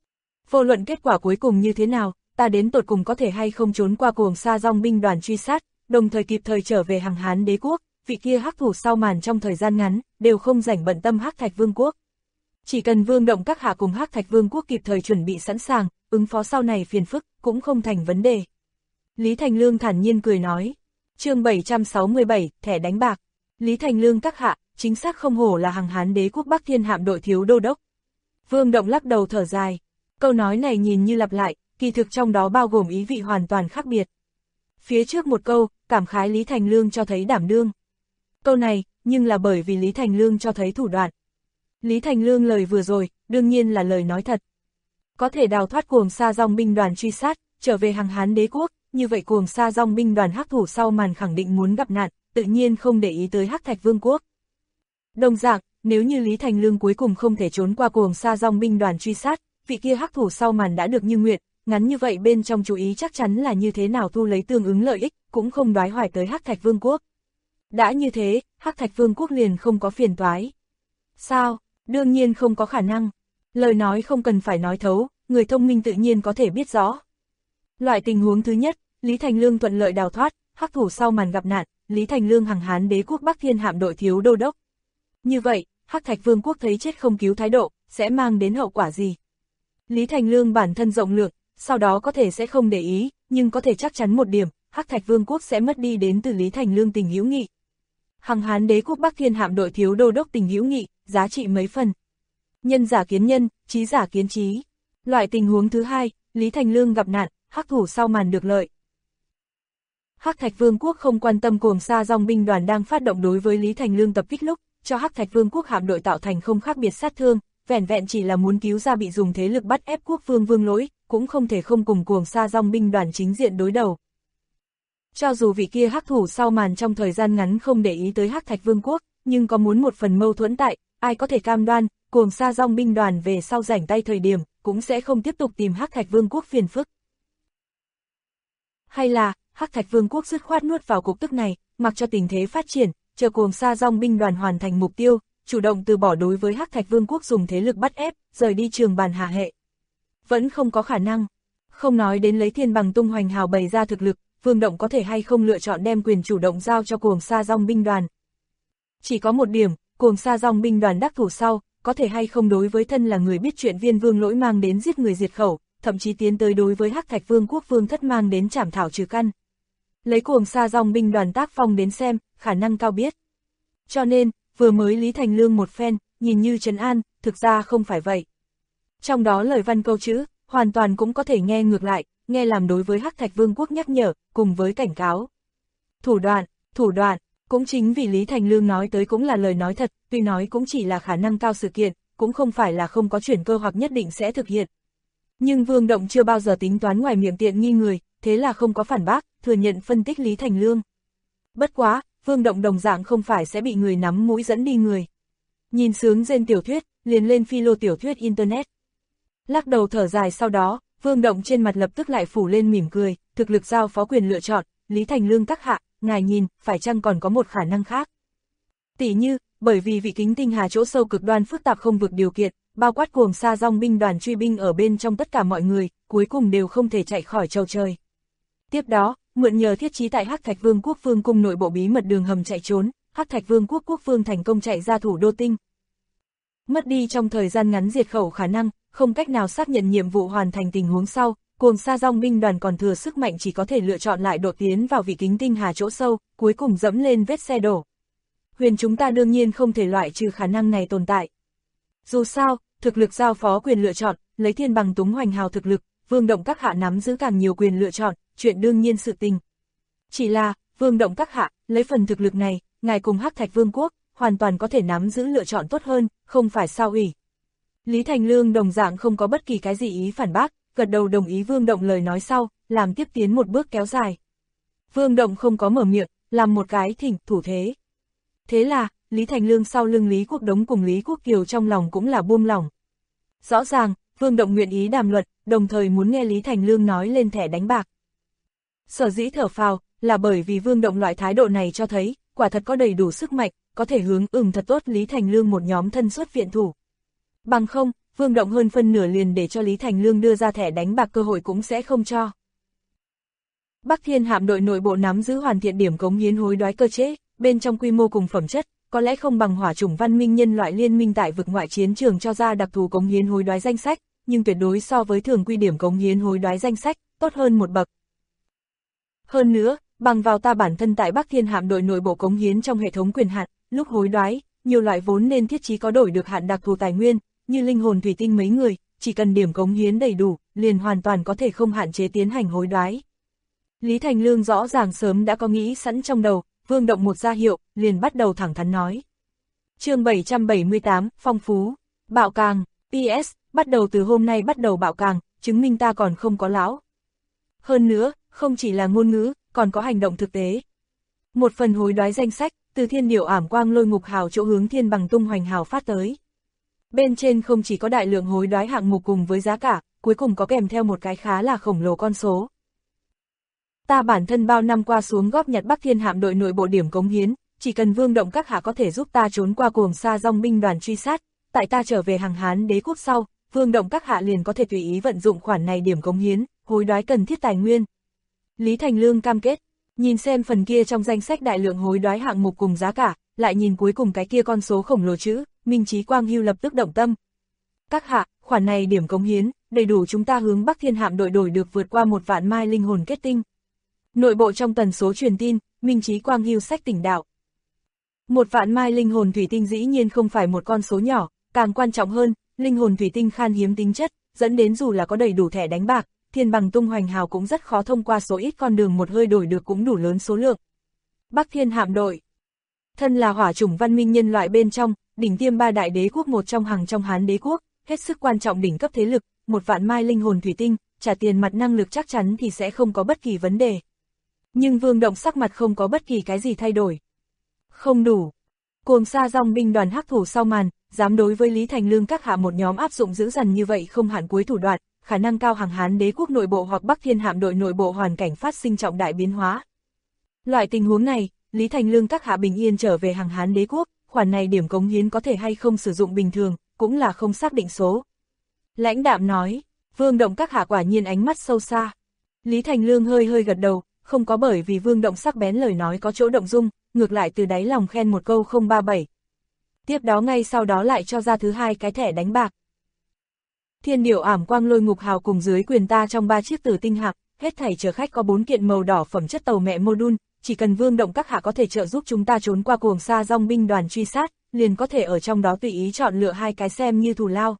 Vô luận kết quả cuối cùng như thế nào, ta đến tột cùng có thể hay không trốn qua cuồng sa dòng binh đoàn truy sát, đồng thời kịp thời trở về Hằng Hán Đế quốc, vị kia hắc thủ sau màn trong thời gian ngắn, đều không rảnh bận tâm Hắc Thạch Vương quốc. Chỉ cần Vương Động các hạ cùng Hắc Thạch Vương quốc kịp thời chuẩn bị sẵn sàng, ứng phó sau này phiền phức, cũng không thành vấn đề. Lý Thành Lương thản nhiên cười nói. Chương 767, thẻ đánh bạc. Lý Thành Lương các hạ, chính xác không hổ là Hằng Hán Đế quốc Bắc Thiên hạm đội thiếu đô đốc. Vương Động lắc đầu thở dài. Câu nói này nhìn như lặp lại, kỳ thực trong đó bao gồm ý vị hoàn toàn khác biệt. Phía trước một câu, cảm khái Lý Thành Lương cho thấy đảm đương. Câu này, nhưng là bởi vì Lý Thành Lương cho thấy thủ đoạn. Lý Thành Lương lời vừa rồi, đương nhiên là lời nói thật. Có thể đào thoát cuồng sa dòng binh đoàn truy sát, trở về Hằng Hán Đế quốc, như vậy cuồng sa dòng binh đoàn hắc thủ sau màn khẳng định muốn gặp nạn, tự nhiên không để ý tới Hắc Thạch Vương quốc. Đồng dạng, nếu như Lý Thành Lương cuối cùng không thể trốn qua cuồng sa dòng binh đoàn truy sát, vị kia hắc thủ sau màn đã được như nguyện, ngắn như vậy bên trong chú ý chắc chắn là như thế nào thu lấy tương ứng lợi ích, cũng không đoái hoài tới Hắc Thạch Vương quốc. Đã như thế, Hắc Thạch Vương quốc liền không có phiền toái. Sao? Đương nhiên không có khả năng. Lời nói không cần phải nói thấu, người thông minh tự nhiên có thể biết rõ. Loại tình huống thứ nhất, Lý Thành Lương thuận lợi đào thoát, hắc thủ sau màn gặp nạn, Lý Thành Lương Hằng Hán Đế quốc Bắc Thiên hạm đội thiếu đô đốc. Như vậy, Hắc Thạch Vương quốc thấy chết không cứu thái độ, sẽ mang đến hậu quả gì? Lý Thành Lương bản thân rộng lượng, sau đó có thể sẽ không để ý, nhưng có thể chắc chắn một điểm, Hắc Thạch Vương quốc sẽ mất đi đến từ Lý Thành Lương tình hữu nghị. Hằng Hán Đế quốc Bắc Thiên hạm đội thiếu đô đốc tình hữu nghị, giá trị mấy phần. Nhân giả kiến nhân, trí giả kiến trí. Loại tình huống thứ hai, Lý Thành Lương gặp nạn, hắc thủ sau màn được lợi. Hắc Thạch Vương quốc không quan tâm cuồng sa dòng binh đoàn đang phát động đối với Lý Thành Lương tập kích lúc, cho Hắc Thạch Vương quốc hạm đội tạo thành không khác biệt sát thương, vẻn vẹn chỉ là muốn cứu ra bị dùng thế lực bắt ép quốc vương Vương Lỗi, cũng không thể không cùng cuồng sa dòng binh đoàn chính diện đối đầu. Cho dù vị kia hắc thủ sau màn trong thời gian ngắn không để ý tới Hắc Thạch Vương quốc, nhưng có muốn một phần mâu thuẫn tại, ai có thể cam đoan, cuồng sa dòng binh đoàn về sau rảnh tay thời điểm, cũng sẽ không tiếp tục tìm Hắc Thạch Vương quốc phiền phức. Hay là, Hắc Thạch Vương quốc dứt khoát nuốt vào cục tức này, mặc cho tình thế phát triển, chờ cuồng sa dòng binh đoàn hoàn thành mục tiêu, chủ động từ bỏ đối với Hắc Thạch Vương quốc dùng thế lực bắt ép, rời đi trường bàn hạ hệ. Vẫn không có khả năng. Không nói đến lấy thiên bằng tung hoành hào bày ra thực lực, Vương Động có thể hay không lựa chọn đem quyền chủ động giao cho cuồng sa dòng binh đoàn. Chỉ có một điểm, cuồng sa dòng binh đoàn đắc thủ sau, có thể hay không đối với thân là người biết chuyện Viên Vương Lỗi mang đến giết người diệt khẩu, thậm chí tiến tới đối với Hắc Thạch Vương quốc vương thất mang đến trảm thảo trừ căn. Lấy Cuồng Sa Dòng binh đoàn tác phong đến xem, khả năng cao biết. Cho nên, vừa mới Lý Thành Lương một phen, nhìn như trấn an, thực ra không phải vậy. Trong đó lời văn câu chữ, hoàn toàn cũng có thể nghe ngược lại, nghe làm đối với Hắc Thạch Vương quốc nhắc nhở, cùng với cảnh cáo. Thủ đoạn, cũng chính vì Lý Thành Lương nói tới cũng là lời nói thật, tuy nói cũng chỉ là khả năng cao sự kiện, cũng không phải là không có chuyển cơ hoặc nhất định sẽ thực hiện. Nhưng Vương Động chưa bao giờ tính toán ngoài miệng tiện nghi người, thế là không có phản bác, thừa nhận phân tích Lý Thành Lương. Bất quá, Vương Động đồng dạng không phải sẽ bị người nắm mũi dẫn đi người. Nhìn sướng rên tiểu thuyết, liền lên philo tiểu thuyết Internet. Lắc đầu thở dài sau đó, Vương Động trên mặt lập tức lại phủ lên mỉm cười, thực lực giao phó quyền lựa chọn, Lý Thành Lương các hạ, ngài nhìn, phải chăng còn có một khả năng khác. Tỷ như, bởi vì vị kính tinh hà chỗ sâu cực đoan phức tạp không vực điều kiện, bao quát Cuồng Sa Dòng binh đoàn truy binh ở bên trong tất cả mọi người, cuối cùng đều không thể chạy khỏi chầu trời. Tiếp đó, mượn nhờ thiết trí tại Hắc Thạch Vương quốc vương cung nội bộ bí mật đường hầm chạy trốn, Hắc Thạch Vương quốc quốc vương thành công chạy ra thủ đô tinh. Mất đi trong thời gian ngắn diệt khẩu khả năng, không cách nào xác nhận nhiệm vụ hoàn thành tình huống sau, Cuồng Sa Dòng binh đoàn còn thừa sức mạnh chỉ có thể lựa chọn lại độ tiến vào vị kính tinh hà chỗ sâu, cuối cùng dẫm lên vết xe đổ. Huyền chúng ta đương nhiên không thể loại trừ khả năng này tồn tại. Dù sao, thực lực giao phó quyền lựa chọn, lấy thiên bằng túng hoành hào thực lực, Vương Động các hạ nắm giữ càng nhiều quyền lựa chọn, chuyện đương nhiên sự tình. Chỉ là, Vương Động các hạ, lấy phần thực lực này, ngài cùng Hắc Thạch Vương quốc, hoàn toàn có thể nắm giữ lựa chọn tốt hơn, không phải sao ủy. Lý Thành Lương đồng dạng không có bất kỳ cái gì ý phản bác, gật đầu đồng ý Vương Động lời nói sau, làm tiếp tiến một bước kéo dài. Vương Động không có mở miệng, làm một cái thỉnh thủ thế. Thế là, Lý Thành Lương sau lưng Lý Quốc Đống cùng Lý Quốc Kiều trong lòng cũng là buông lỏng. Rõ ràng, Vương Động nguyện ý đàm luận, đồng thời muốn nghe Lý Thành Lương nói lên thẻ đánh bạc. Sở dĩ thở phào, là bởi vì Vương Động loại thái độ này cho thấy, quả thật có đầy đủ sức mạnh, có thể hướng thật tốt Lý Thành Lương một nhóm thân xuất viện thủ. Bằng không, Vương Động hơn phân nửa liền để cho Lý Thành Lương đưa ra thẻ đánh bạc cơ hội cũng sẽ không cho. Bắc Thiên hạm đội nội bộ nắm giữ hoàn thiện điểm cống hiến hối đoái cơ chế, bên trong quy mô cùng phẩm chất, có lẽ không bằng hỏa chủng văn minh nhân loại liên minh tại vực ngoại chiến trường cho ra đặc thù cống hiến hối đoái danh sách, nhưng tuyệt đối so với thường quy điểm cống hiến hối đoái danh sách, tốt hơn một bậc. Hơn nữa, bằng vào ta bản thân tại Bắc Thiên hạm đội nội bộ cống hiến trong hệ thống quyền hạn, lúc hối đoái, nhiều loại vốn nên thiết trí có đổi được hạn đặc thù tài nguyên, như linh hồn thủy tinh mấy người, chỉ cần điểm cống hiến đầy đủ, liền hoàn toàn có thể không hạn chế tiến hành hối đoái. Lý Thành Lương rõ ràng sớm đã có nghĩ sẵn trong đầu, Vương Động một ra hiệu, liền bắt đầu thẳng thắn nói. Chương 778, phong phú, bạo càng, PS, bắt đầu từ hôm nay bắt đầu bạo càng, chứng minh ta còn không có lão. Hơn nữa, không chỉ là ngôn ngữ, còn có hành động thực tế. Một phần hối đoái danh sách, từ Thiên Điểu Ảm Quang Lôi Ngục Hào chỗ hướng Thiên Bằng Tung Hoành Hào phát tới. Bên trên không chỉ có đại lượng hối đoái hạng mục cùng với giá cả, cuối cùng có kèm theo một cái khá là khổng lồ con số. Ta bản thân bao năm qua xuống góp nhặt Bắc Thiên hạm đội nội bộ điểm cống hiến, chỉ cần Vương Động các hạ có thể giúp ta trốn qua Cuồng Sa Dòng binh đoàn truy sát, tại ta trở về Hằng Hán đế quốc sau, Vương Động các hạ liền có thể tùy ý vận dụng khoản này điểm cống hiến, hối đoái cần thiết tài nguyên. Lý Thành Lương cam kết, nhìn xem phần kia trong danh sách đại lượng hối đoái hạng mục cùng giá cả, lại nhìn cuối cùng cái kia con số khổng lồ chữ, Minh Chí Quang Hưu lập tức động tâm. Các hạ, khoản này điểm cống hiến, đầy đủ chúng ta hướng Bắc Thiên hạm đội đổi được vượt qua 1 vạn mai linh hồn kết tinh. Nội bộ trong tần số truyền tin, Minh Chí Quang Hưu sách tỉnh đạo. 1 vạn mai linh hồn thủy tinh dĩ nhiên không phải một con số nhỏ, càng quan trọng hơn, linh hồn thủy tinh khan hiếm tính chất, dẫn đến dù là có đầy đủ thẻ đánh bạc, Thiên Bằng Tung Hoành Hào cũng rất khó thông qua số ít con đường một hơi đổi được cũng đủ lớn số lượng. Bắc Thiên hạm đội, thân là hỏa chủng văn minh nhân loại bên trong, đỉnh tiêm 3 đại đế quốc một trong hàng trong Hán đế quốc, hết sức quan trọng đỉnh cấp thế lực, 1 vạn mai linh hồn thủy tinh, trả tiền mặt năng lực chắc chắn thì sẽ không có bất kỳ vấn đề. Nhưng Vương Động sắc mặt không có bất kỳ cái gì thay đổi. Không đủ. Cuồng Sa Dòng binh đoàn hắc thủ sau màn, dám đối với Lý Thành Lương các hạ một nhóm áp dụng dữ dằn như vậy không hạn cuối thủ đoạn, khả năng cao Hằng Hán đế quốc nội bộ hoặc Bắc Thiên hạm đội nội bộ hoàn cảnh phát sinh trọng đại biến hóa. Loại tình huống này, Lý Thành Lương các hạ bình yên trở về Hằng Hán đế quốc, khoản này điểm cống hiến có thể hay không sử dụng bình thường, cũng là không xác định số. Lãnh đạm nói, Vương Động các hạ quả nhiên ánh mắt sâu xa. Lý Thành Lương hơi hơi gật đầu, không có bởi vì Vương Động sắc bén lời nói có chỗ động dung, ngược lại từ đáy lòng khen một câu 037. Tiếp đó ngay sau đó lại cho ra thứ hai cái thẻ đánh bạc. Thiên điệu ảm quang lôi ngục hào cùng dưới quyền ta trong 3 chiếc tử tinh hạm, hết thảy chở khách có 4 kiện màu đỏ phẩm chất tàu mẹ module, chỉ cần Vương Động các hạ có thể trợ giúp chúng ta trốn qua cuồng sa dòng binh đoàn truy sát, liền có thể ở trong đó tùy ý chọn lựa 2 cái xem như thù lao.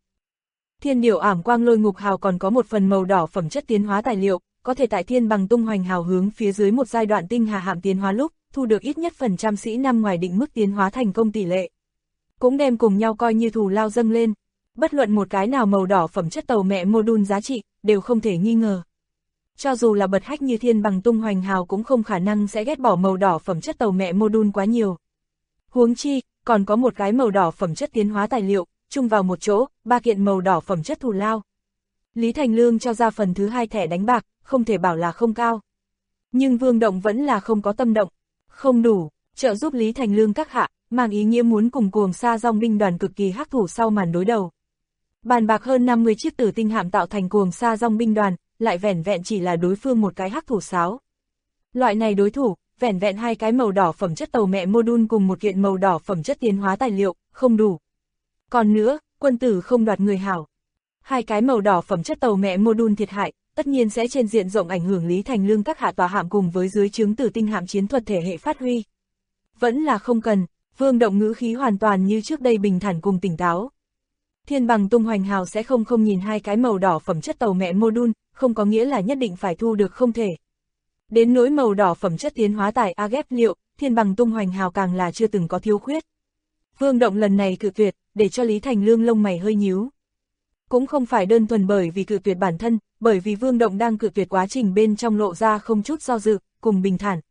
Thiên điệu ảm quang lôi ngục hào còn có một phần màu đỏ phẩm chất tiến hóa tài liệu, có thể tại thiên bằng tung hoành hào hướng phía dưới một giai đoạn tinh hà hạm tiến hóa lúc, thu được ít nhất phần trăm sĩ năm ngoài định mức tiến hóa thành công tỷ lệ. Cũng đem cùng nhau coi như thù lao dâng lên. Bất luận một cái nào màu đỏ phẩm chất tàu mẹ module giá trị, đều không thể nghi ngờ. Cho dù là bật hách như thiên bằng tung hoành hào cũng không khả năng sẽ ghét bỏ màu đỏ phẩm chất tàu mẹ module quá nhiều. Huống chi, còn có một cái màu đỏ phẩm chất tiến hóa tài liệu, chung vào một chỗ, 3 kiện màu đỏ phẩm chất thù lao. Lý Thành Lương cho ra phần thứ 2 thẻ đánh bạc, không thể bảo là không cao. Nhưng Vương Động vẫn là không có tâm động, không đủ, trợ giúp Lý Thành Lương các hạ, mang ý nghĩa muốn cùng cuồng sa dòng binh đoàn cực kỳ hắc thủ sau màn đối đầu. Bàn bạc hơn 50 chiếc tử tinh hạm tạo thành cuồng sa dòng binh đoàn, lại vẻn vẹn chỉ là đối phương một cái hắc thủ sáo. Loại này đối thủ, vẻn vẹn 2 cái màu đỏ phẩm chất tàu mẹ module cùng một kiện màu đỏ phẩm chất tiến hóa tài liệu, không đủ. Còn nữa, quân tử không đoạt người hảo. 2 cái màu đỏ phẩm chất tàu mẹ module thiệt hại, tất nhiên sẽ trên diện rộng ảnh hưởng Lý Thành Lương các hạ tòa hạm cùng với dưới trướng tử tinh hạm chiến thuật thể hệ phát huy. Vẫn là không cần, Vương Động ngữ khí hoàn toàn như trước đây bình thản cùng tỉnh táo. Thiên bằng tung hoành hào sẽ không nhìn 2 cái màu đỏ phẩm chất tàu mẹ module, không có nghĩa là nhất định phải thu được không thể. Đến nỗi màu đỏ phẩm chất tiến hóa tài ghép liệu, thiên bằng tung hoành hào càng là chưa từng có thiếu khuyết. Vương Động lần này cự tuyệt, để cho Lý Thành Lương lông mày hơi nhíu. Cũng không phải đơn thuần bởi vì cự tuyệt bản thân, bởi vì Vương Động đang cự tuyệt quá trình bên trong lộ ra không chút do dự, cùng bình thản.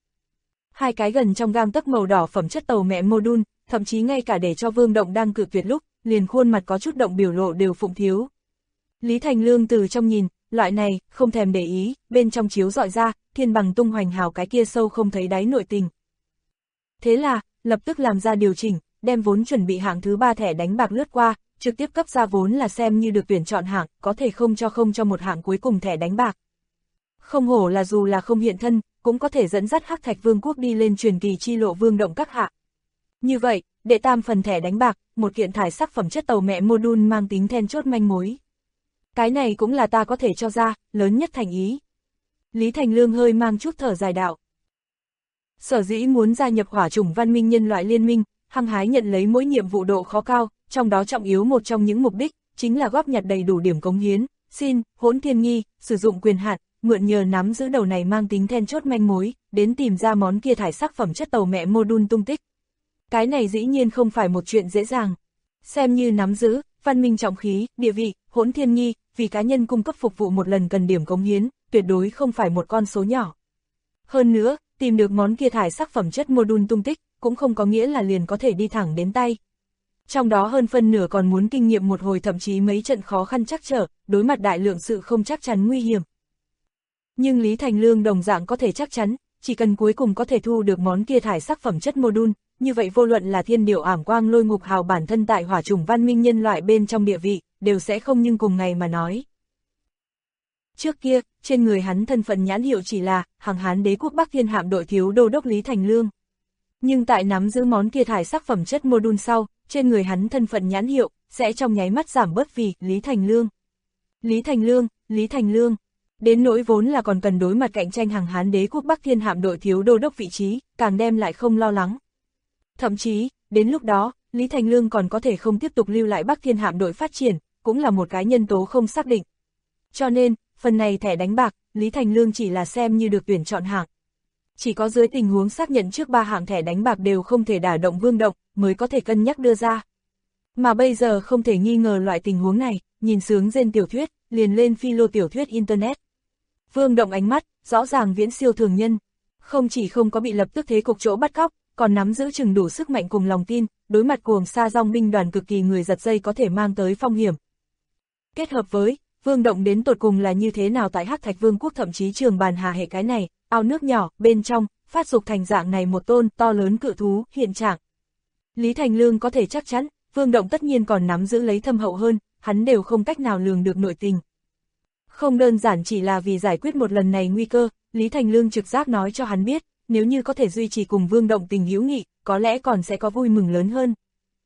2 cái gần trong gang tấc màu đỏ phẩm chất tàu mẹ module, thậm chí ngay cả để cho Vương Động đang cự tuyệt lúc, liền khuôn mặt có chút động biểu lộ đều phụng thiếu. Lý Thành Lương từ trong nhìn, loại này, không thèm để ý, bên trong chiếu dọi ra, thiên bằng tung hoành hào cái kia sâu không thấy đáy nội tình. Thế là, lập tức làm ra điều chỉnh, đem vốn chuẩn bị hạng thứ 3 thẻ đánh bạc lướt qua, trực tiếp cấp ra vốn là xem như được tuyển chọn hạng, có thể không cho một hạng cuối cùng thẻ đánh bạc. Không hổ là dù là không hiện thân, cũng có thể dẫn dắt Hắc Thạch Vương quốc đi lên truyền kỳ chi lộ Vương Động các hạ. Như vậy, đệ tam phần thẻ đánh bạc, một kiện thải sắc phẩm chất tàu mẹ module mang tính then chốt manh mối. Cái này cũng là ta có thể cho ra, lớn nhất thành ý. Lý Thành Lương hơi mang chút thở dài đạo. Sở dĩ muốn gia nhập hỏa chủng văn minh nhân loại liên minh, hăng hái nhận lấy mỗi nhiệm vụ độ khó cao, trong đó trọng yếu một trong những mục đích, chính là góp nhặt đầy đủ điểm cống hiến, xin, hỗn thiên nghi, sử dụng quyền hạn, mượn nhờ nắm giữ đầu này mang tính then chốt manh mối, đến tìm ra món kia thải sắc phẩm chất tàu mẹ module tung tích. Cái này dĩ nhiên không phải một chuyện dễ dàng. Xem như nắm giữ, văn minh trọng khí, địa vị, hỗn thiên nghi, vì cá nhân cung cấp phục vụ một lần cần điểm cống hiến, tuyệt đối không phải một con số nhỏ. Hơn nữa, tìm được món kia thải sắc phẩm chất module tung tích, cũng không có nghĩa là liền có thể đi thẳng đến tay. Trong đó hơn phân nửa còn muốn kinh nghiệm một hồi thậm chí mấy trận khó khăn trắc trở, đối mặt đại lượng sự không chắc chắn nguy hiểm. Nhưng Lý Thành Lương đồng dạng có thể chắc chắn, chỉ cần cuối cùng có thể thu được món kia thải sắc phẩm chất module, như vậy vô luận là thiên điệu ảm quang lôi ngục hào bản thân tại hỏa chủng văn minh nhân loại bên trong địa vị, đều sẽ không nhưng cùng ngày mà nói. Trước kia, trên người hắn thân phận nhãn hiệu chỉ là Hằng Hán Đế quốc Bắc Thiên hạm đội thiếu đô đốc Lý Thành Lương. Nhưng tại nắm giữ món kia thải sắc phẩm chất module sau, trên người hắn thân phận nhãn hiệu sẽ trong nháy mắt giảm bớt vì Lý Thành Lương. Lý Thành Lương, Lý Thành Lương. Đến nỗi vốn là còn cần đối mặt cạnh tranh Hằng Hán Đế quốc Bắc Thiên hạm đội thiếu đô đốc vị trí, càng đem lại không lo lắng. Thậm chí, đến lúc đó, Lý Thành Lương còn có thể không tiếp tục lưu lại Bắc Thiên hạm đội phát triển, cũng là một cái nhân tố không xác định. Cho nên, phần này thẻ đánh bạc, Lý Thành Lương chỉ là xem như được tuyển chọn hạng. Chỉ có dưới tình huống xác nhận trước 3 hạng thẻ đánh bạc đều không thể đả động Vương Động, mới có thể cân nhắc đưa ra. Mà bây giờ không thể nghi ngờ loại tình huống này, nhìn sướng rên tiểu thuyết, liền lên phi lô tiểu thuyết Internet. Vương Động ánh mắt, rõ ràng viễn siêu thường nhân. Không chỉ không có bị lập tức thế cục chỗ bắt cóc, còn nắm giữ chừng đủ sức mạnh cùng lòng tin, đối mặt cuồng sa dòng binh đoàn cực kỳ người giật dây có thể mang tới phong hiểm. Kết hợp với, Vương Động đến tột cùng là như thế nào tại Hắc Thạch Vương quốc thậm chí Trường Bàn Hà hệ cái này, ao nước nhỏ, bên trong, phát dục thành dạng này một tôn to lớn cự thú, hiện trạng. Lý Thành Lương có thể chắc chắn, Vương Động tất nhiên còn nắm giữ lấy thâm hậu hơn, hắn đều không cách nào lường được nội tình. Không đơn giản chỉ là vì giải quyết một lần này nguy cơ, Lý Thành Lương trực giác nói cho hắn biết, nếu như có thể duy trì cùng Vương Động tình hữu nghị, có lẽ còn sẽ có vui mừng lớn hơn.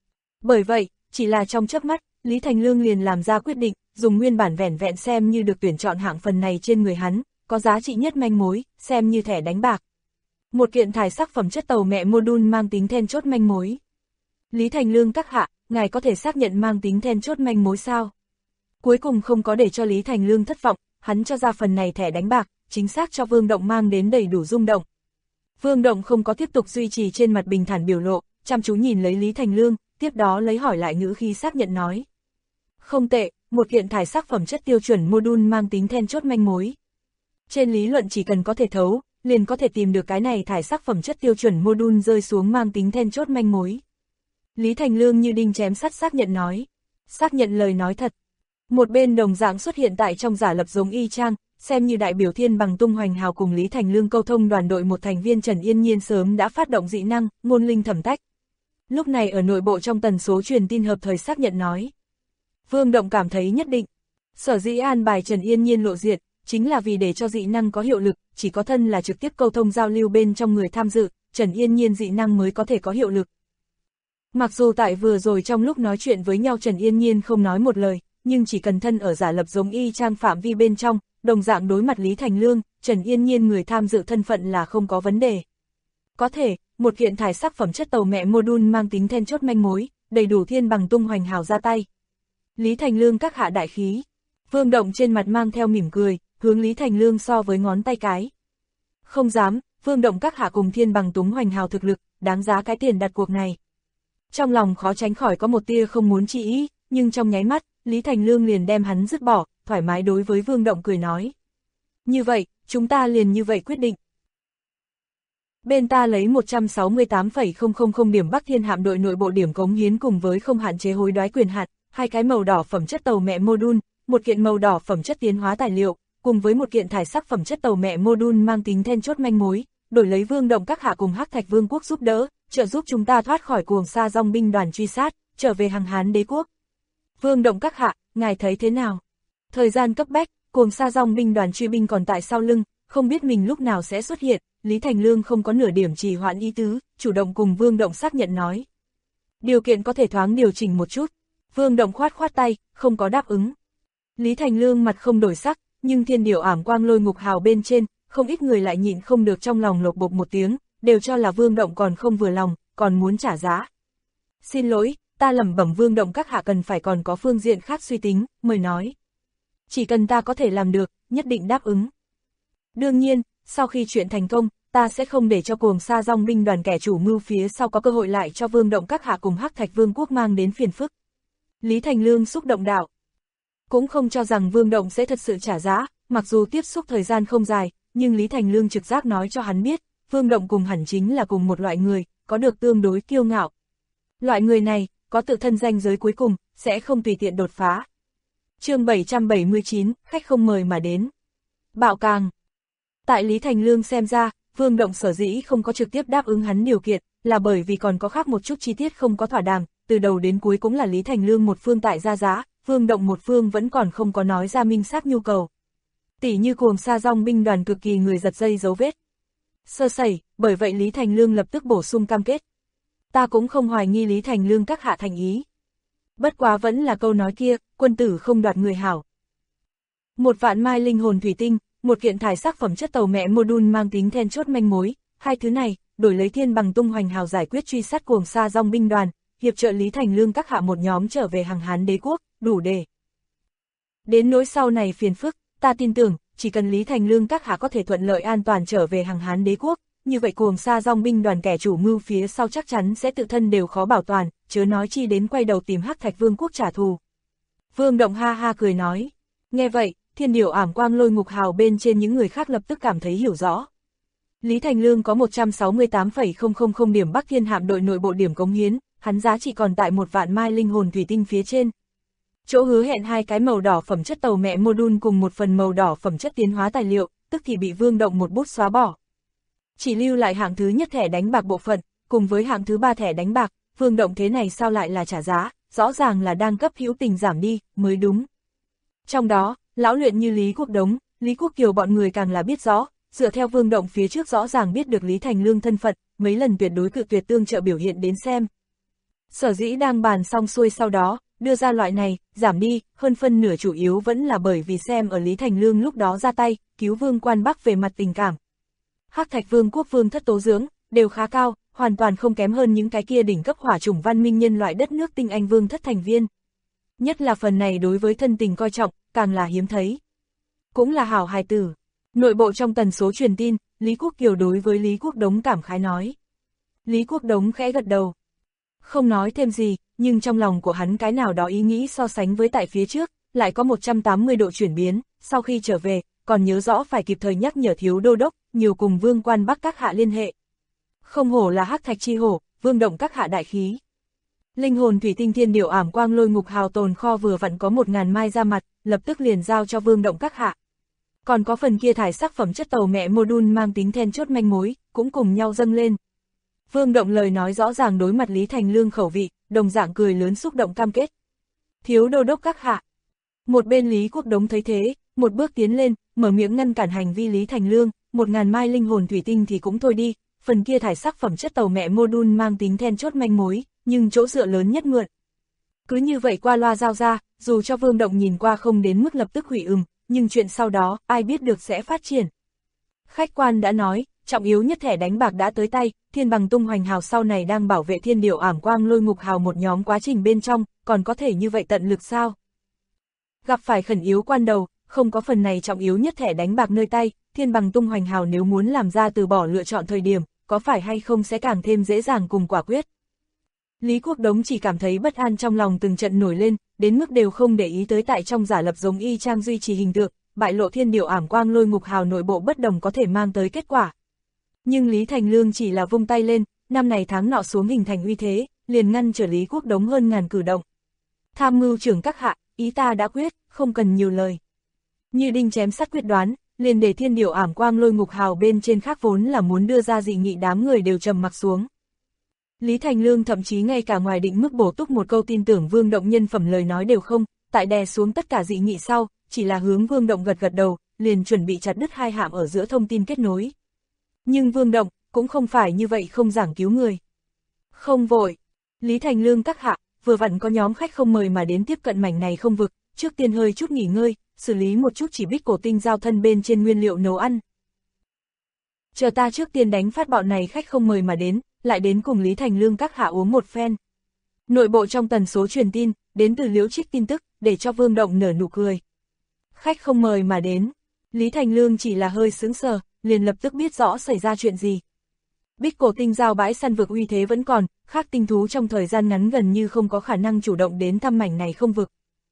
Bởi vậy, chỉ là trong chớp mắt, Lý Thành Lương liền làm ra quyết định, dùng nguyên bản vẻn vẹn xem như được tuyển chọn hạng phần này trên người hắn, có giá trị nhất manh mối, xem như thẻ đánh bạc. Một kiện thải sắc phẩm chất tàu mẹ module mang tính then chốt manh mối. Lý Thành Lương các hạ, ngài có thể xác nhận mang tính then chốt manh mối sao? Cuối cùng không có để cho Lý Thành Lương thất vọng, hắn cho ra phần này thẻ đánh bạc, chính xác cho Vương Động mang đến đầy đủ rung động. Vương Động không có tiếp tục duy trì trên mặt bình thản biểu lộ, chăm chú nhìn lấy Lý Thành Lương, tiếp đó lấy hỏi lại ngữ khi xác nhận nói. Không tệ, một kiện thải sắc phẩm chất tiêu chuẩn module mang tính then chốt manh mối. Trên lý luận chỉ cần có thể thấu, liền có thể tìm được cái này thải sắc phẩm chất tiêu chuẩn module rơi xuống mang tính then chốt manh mối. Lý Thành Lương như đinh chém sắt xác nhận nói. Xác nhận lời nói thật. Một bên đồng dạng xuất hiện tại trong giả lập giống y chang, xem như đại biểu Thiên Bằng Tung Hoành Hào cùng Lý Thành Lương câu thông đoàn đội một thành viên Trần Yên Nhiên sớm đã phát động dị năng, ngôn linh thẩm tách. Lúc này ở nội bộ trong tần số truyền tin hợp thời xác nhận nói. Vương Động cảm thấy nhất định. Sở dĩ an bài Trần Yên Nhiên lộ diện, chính là vì để cho dị năng có hiệu lực, chỉ có thân là trực tiếp câu thông giao lưu bên trong người tham dự, Trần Yên Nhiên dị năng mới có thể có hiệu lực. Mặc dù tại vừa rồi trong lúc nói chuyện với nhau Trần Yên Nhiên không nói một lời, nhưng chỉ cần thân ở giả lập giống y chang phạm vi bên trong, đồng dạng đối mặt Lý Thành Lương, Trần Yên Nhiên người tham dự thân phận là không có vấn đề. Có thể, một kiện thải sắc phẩm chất tàu mẹ module mang tính then chốt manh mối, đầy đủ Thiên Bằng Tung Hoành Hào ra tay. Lý Thành Lương các hạ đại khí. Vương Động trên mặt mang theo mỉm cười, hướng Lý Thành Lương so với ngón tay cái. Không dám, Vương Động các hạ cùng Thiên Bằng Tung Hoành Hào thực lực, đáng giá cái tiền đặt cuộc này. Trong lòng khó tránh khỏi có một tia không muốn chi ý, nhưng trong nháy mắt, Lý Thành Lương liền đem hắn dứt bỏ, thoải mái đối với Vương Động cười nói. Như vậy, chúng ta liền như vậy quyết định. Bên ta lấy 168,000 điểm Bắc Thiên hạm đội nội bộ điểm cống hiến cùng với không hạn chế hối đoái quyền hạn, 2 cái màu đỏ phẩm chất tàu mẹ module, một kiện màu đỏ phẩm chất tiến hóa tài liệu, cùng với một kiện thải sắc phẩm chất tàu mẹ module mang tính then chốt manh mối, đổi lấy Vương Động các hạ cùng Hắc Thạch Vương quốc giúp đỡ, trợ giúp chúng ta thoát khỏi cuồng sa dòng binh đoàn truy sát, trở về Hằng Hán đế quốc. Vương Động các hạ, ngài thấy thế nào? Thời gian cấp bách, cuồng sa dòng binh đoàn truy binh còn tại sau lưng, không biết mình lúc nào sẽ xuất hiện, Lý Thành Lương không có nửa điểm trì hoãn ý tứ, chủ động cùng Vương Động xác nhận nói. Điều kiện có thể thoáng điều chỉnh một chút. Vương Động khoát khoát tay, không có đáp ứng. Lý Thành Lương mặt không đổi sắc, nhưng thiên điểu ảm quang lôi ngục hào bên trên, không ít người lại nhịn không được trong lòng lột bột một tiếng, đều cho là Vương Động còn không vừa lòng, còn muốn trả giá. Xin lỗi, ta lẩm bẩm Vương Động các hạ cần phải còn có phương diện khác suy tính, mời nói. Chỉ cần ta có thể làm được, nhất định đáp ứng. Đương nhiên, sau khi chuyện thành công, ta sẽ không để cho cuồng sa dòng binh đoàn kẻ chủ mưu phía sau có cơ hội lại cho Vương Động các hạ cùng Hắc Thạch Vương quốc mang đến phiền phức. Lý Thành Lương xúc động đạo. Cũng không cho rằng Vương Động sẽ thật sự trả giá, mặc dù tiếp xúc thời gian không dài, nhưng Lý Thành Lương trực giác nói cho hắn biết, Vương Động cùng hẳn chính là cùng một loại người, có được tương đối kiêu ngạo. Loại người này, có tự thân danh giới cuối cùng, sẽ không tùy tiện đột phá. Chương 779, khách không mời mà đến. Bạo càng. Tại Lý Thành Lương xem ra, Vương Động sở dĩ không có trực tiếp đáp ứng hắn điều kiện, là bởi vì còn có khác một chút chi tiết không có thỏa đàm, từ đầu đến cuối cũng là Lý Thành Lương một phương tại ra giá, Vương Động một phương vẫn còn không có nói ra minh xác nhu cầu. Tỷ như cuồng sa dòng binh đoàn cực kỳ người giật dây dấu vết. Sơ sẩy, bởi vậy Lý Thành Lương lập tức bổ sung cam kết. Ta cũng không hoài nghi Lý Thành Lương các hạ thành ý. Bất quá vẫn là câu nói kia, quân tử không đoạt người hảo. 1 vạn mai linh hồn thủy tinh, một kiện thải sắc phẩm chất tàu mẹ module mang tính then chốt manh mối, hai thứ này, đổi lấy Thiên Bằng Tung Hoành Hào giải quyết truy sát cuồng sa dòng binh đoàn, hiệp trợ Lý Thành Lương các hạ một nhóm trở về Hằng Hán đế quốc, đủ để. Đến nỗi sau này phiền phức, ta tin tưởng, chỉ cần Lý Thành Lương các hạ có thể thuận lợi an toàn trở về Hằng Hán đế quốc, như vậy cuồng sa dòng binh đoàn kẻ chủ mưu phía sau chắc chắn sẽ tự thân đều khó bảo toàn, chớ nói chi đến quay đầu tìm Hắc Thạch Vương quốc trả thù. Vương Động ha ha cười nói, nghe vậy, thiên điểu ảm quang lôi ngục hào bên trên những người khác lập tức cảm thấy hiểu rõ. Lý Thành Lương có 168,000 điểm Bắc Thiên hạm đội nội bộ điểm cống hiến, hắn giá trị còn tại 1 vạn mai linh hồn thủy tinh phía trên. Chỗ hứa hẹn 2 cái màu đỏ phẩm chất tàu mẹ module cùng một phần màu đỏ phẩm chất tiến hóa tài liệu, tức thì bị Vương Động một bút xóa bỏ. Chỉ lưu lại hạng thứ nhất thẻ đánh bạc bộ phận, cùng với hạng thứ 3 thẻ đánh bạc, Vương Động thế này sao lại là trả giá, rõ ràng là đang cấp hữu tình giảm đi, mới đúng. Trong đó, lão luyện như Lý Quốc Đống, Lý Quốc Kiều bọn người càng là biết rõ, dựa theo Vương Động phía trước rõ ràng biết được Lý Thành Lương thân phận, mấy lần tuyệt đối cự tuyệt tương trợ biểu hiện đến xem. Sở dĩ đang bàn xong xuôi sau đó, đưa ra loại này, giảm đi, hơn phân nửa chủ yếu vẫn là bởi vì xem ở Lý Thành Lương lúc đó ra tay, cứu Vương Quan Bắc về mặt tình cảm. Hắc Thạch Vương quốc vương thất tố dưỡng, đều khá cao, hoàn toàn không kém hơn những cái kia đỉnh cấp hỏa chủng văn minh nhân loại đất nước tinh anh vương thất thành viên. Nhất là phần này đối với thân tình coi trọng, càng là hiếm thấy. Cũng là hảo hài tử. Nội bộ trong tần số truyền tin, Lý Quốc Kiều đối với Lý Quốc Đống cảm khái nói. Lý Quốc Đống khẽ gật đầu. Không nói thêm gì, nhưng trong lòng của hắn cái nào đó ý nghĩ so sánh với tại phía trước, lại có 180 độ chuyển biến, sau khi trở về, còn nhớ rõ phải kịp thời nhắc nhở thiếu đô đốc, nhiều cùng Vương Quan Bắc các hạ liên hệ. Không hổ là Hắc Thạch chi hổ, Vương động các hạ đại khí. Linh hồn thủy tinh thiên điệu ảm quang lôi ngục hào tồn kho vừa vặn có 1000 mai ra mặt, lập tức liền giao cho Vương động các hạ. Còn có phần kia thải sắc phẩm chất tàu mẹ module mang tính then chốt manh mối, cũng cùng nhau dâng lên. Vương động lời nói rõ ràng đối mặt Lý Thành Lương khẩu vị, đồng dạng cười lớn xúc động cam kết. Thiếu đô đốc các hạ. Một bên Lý Quốc Đống thấy thế, một bước tiến lên, mở miệng ngăn cản hành vi Lý Thành Lương, 1000 mai linh hồn thủy tinh thì cũng thôi đi, phần kia thải sắc phẩm chất tàu mẹ module mang tính then chốt manh mối, nhưng chỗ dựa lớn nhất mượn. Cứ như vậy qua loa giao ra, dù cho Vương động nhìn qua không đến mức lập tức hủy nhưng chuyện sau đó, ai biết được sẽ phát triển. Khách quan đã nói, trọng yếu nhất thẻ đánh bạc đã tới tay, Thiên Bằng Tung Hoành Hào sau này đang bảo vệ Thiên Điểu Ảm Quang Lôi Ngục Hào một nhóm quá trình bên trong, còn có thể như vậy tận lực sao? Gặp phải khẩn yếu quan đầu, không có phần này trọng yếu nhất thẻ đánh bạc nơi tay, Thiên Bằng Tung Hoành Hào nếu muốn làm ra từ bỏ lựa chọn thời điểm, có phải hay không sẽ càng thêm dễ dàng cùng quả quyết. Lý Quốc Đống chỉ cảm thấy bất an trong lòng từng trận nổi lên, đến mức đều không để ý tới tại trong giả lập giống y chang duy trì hình tượng, bại lộ Thiên Điểu Ảm Quang Lôi Ngục Hào nội bộ bất đồng có thể mang tới kết quả. Nhưng Lý Thành Lương chỉ là vung tay lên, năm này tháng nọ xuống hình thành uy thế, liền ngăn trở Lý Quốc Đống hơn ngàn cử động. Tham mưu trưởng các hạ, ý ta đã quyết, không cần nhiều lời. Như đinh chém sắt quyết đoán, liền để Thiên Điểu Ảm Quang Lôi Ngục Hào bên trên khác vốn là muốn đưa ra dị nghị đám người đều trầm mặc xuống. Lý Thành Lương thậm chí ngay cả ngoài định mức bổ túc một câu tin tưởng Vương Động nhân phẩm lời nói đều không, tại đè xuống tất cả dị nghị sau, chỉ là hướng Vương Động gật gật đầu, liền chuẩn bị chặt đứt hai hạm ở giữa thông tin kết nối. Nhưng Vương Động cũng không phải như vậy không giảng cứu người. Không vội, Lý Thành Lương các hạ, vừa vặn có nhóm khách không mời mà đến tiếp cận mảnh này không vực, trước tiên hơi chút nghỉ ngơi, xử lý một chút chỉ bích cổ tinh giao thân bên trên nguyên liệu nấu ăn. Chờ ta trước tiên đánh phát bọn này khách không mời mà đến, lại đến cùng Lý Thành Lương các hạ uống một phen. Nội bộ trong tần số truyền tin, đến từ Liễu Trích tin tức, để cho Vương Động nở nụ cười. Khách không mời mà đến, Lý Thành Lương chỉ là hơi sững sờ, liền lập tức biết rõ xảy ra chuyện gì. Bích cổ tinh giao bãi săn vực uy thế vẫn còn, khác tinh thú trong thời gian ngắn gần như không có khả năng chủ động đến thăm mảnh này không vực.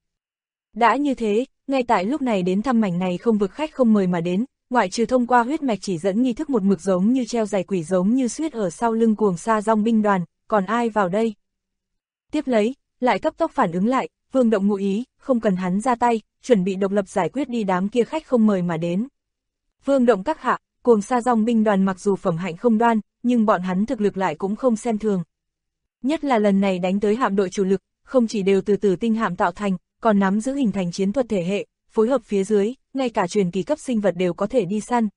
Đã như thế, ngay tại lúc này đến thăm mảnh này không vực khách không mời mà đến, ngoại trừ thông qua huyết mạch chỉ dẫn nghi thức một mực giống như treo giày quỷ giống như suyết ở sau lưng cuồng sa dong binh đoàn, còn ai vào đây? Tiếp lấy, lại cấp tốc phản ứng lại, Vương Động ngụ ý, không cần hắn ra tay, chuẩn bị độc lập giải quyết đi đám kia khách không mời mà đến. Vương Động các hạ, cuồng sa dong binh đoàn mặc dù phẩm hạnh không đoan, nhưng bọn hắn thực lực lại cũng không xem thường. Nhất là lần này đánh tới hạm đội chủ lực, không chỉ đều từ tử tinh hạm tạo thành, còn nắm giữ hình thành chiến thuật thể hệ, phối hợp phía dưới, ngay cả truyền kỳ cấp sinh vật đều có thể đi săn.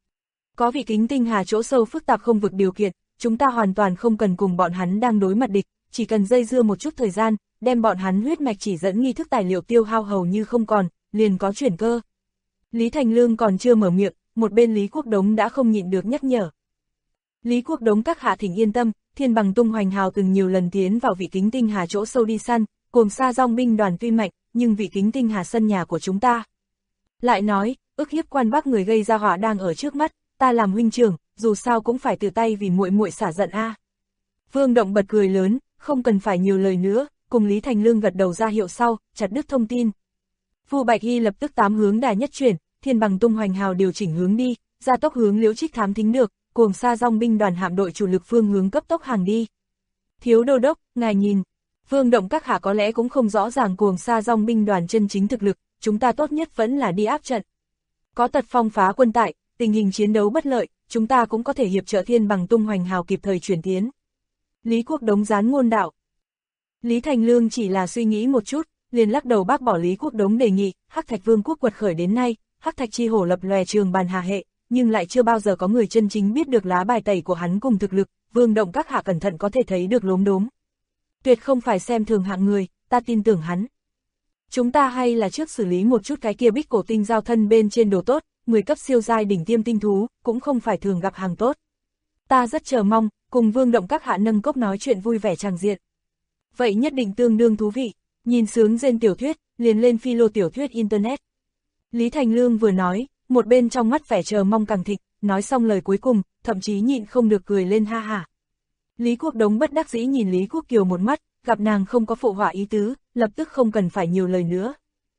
Có vị kính tinh hà chỗ sâu phức tạp không vực điều kiện, chúng ta hoàn toàn không cần cùng bọn hắn đang đối mặt địch, chỉ cần dây dưa một chút thời gian, đem bọn hắn huyết mạch chỉ dẫn nghi thức tài liệu tiêu hao hầu như không còn, liền có chuyển cơ. Lý Thành Lương còn chưa mở miệng, một bên Lý Quốc Đống đã không nhịn được nhắc nhở. Lý Quốc Đống các hạ thỉnh yên tâm, Thiên Bằng Tung Hoành Hào từng nhiều lần tiến vào vị kính tinh hà chỗ sâu đi săn, cuồng sa dong binh đoàn tuy mạnh, nhưng vị kính tinh hà sân nhà của chúng ta. Lại nói, ức hiếp quan Bắc người gây ra họa đang ở trước mắt, ta làm huynh trưởng, dù sao cũng phải từ tay vì muội muội xả giận a. Vương Động bật cười lớn, không cần phải nhiều lời nữa, cùng Lý Thành Lương gật đầu ra hiệu sau, chặt đứt thông tin. Vu Bạch Hy lập tức 8 hướng đà nhất chuyển, Thiên Bằng Tung Hoành Hào điều chỉnh hướng đi, gia tốc hướng Liễu Trích thám thính được, cuồng sa dong binh đoàn hạm đội chủ lực phương hướng cấp tốc hàng đi. Thiếu đô đốc, ngài nhìn, Vương Động các hạ có lẽ cũng không rõ ràng cuồng sa dong binh đoàn chân chính thực lực, chúng ta tốt nhất vẫn là đi áp trận. Có Tật Phong phá quân tại, tình hình chiến đấu bất lợi, chúng ta cũng có thể hiệp trợ Thiên Bằng Tung Hoành Hào kịp thời chuyển tiến. Lý Quốc Đống gián ngôn đạo. Lý Thành Lương chỉ là suy nghĩ một chút, liền lắc đầu bác bỏ Lý Quốc Đống đề nghị, Hắc Thạch Vương quốc quật khởi đến nay, Hắc Thạch chi hổ lập lòe trường bàn hà hệ, nhưng lại chưa bao giờ có người chân chính biết được lá bài tẩy của hắn cùng thực lực, Vương Động các hạ cẩn thận có thể thấy được lốm đốm. Tuyệt không phải xem thường hạng người, ta tin tưởng hắn. Chúng ta hay là trước xử lý một chút cái kia bích cổ tinh giao thân bên trên đồ tốt, 10 cấp siêu giai đỉnh tiêm tinh thú, cũng không phải thường gặp hàng tốt. Ta rất chờ mong, cùng Vương Động các hạ nâng cốc nói chuyện vui vẻ tràng diện. Vậy nhất định tương đương thú vị, nhìn sướng rên tiểu thuyết, liền lên philo tiểu thuyết Internet. Lý Thành Lương vừa nói, một bên trong mắt vẻ chờ mong càng thịnh, nói xong lời cuối cùng, thậm chí nhịn không được cười lên ha hả. Lý Quốc Đống bất đắc dĩ nhìn Lý Quốc Kiều một mắt, gặp nàng không có phụ họa ý tứ, lập tức không cần phải nhiều lời nữa.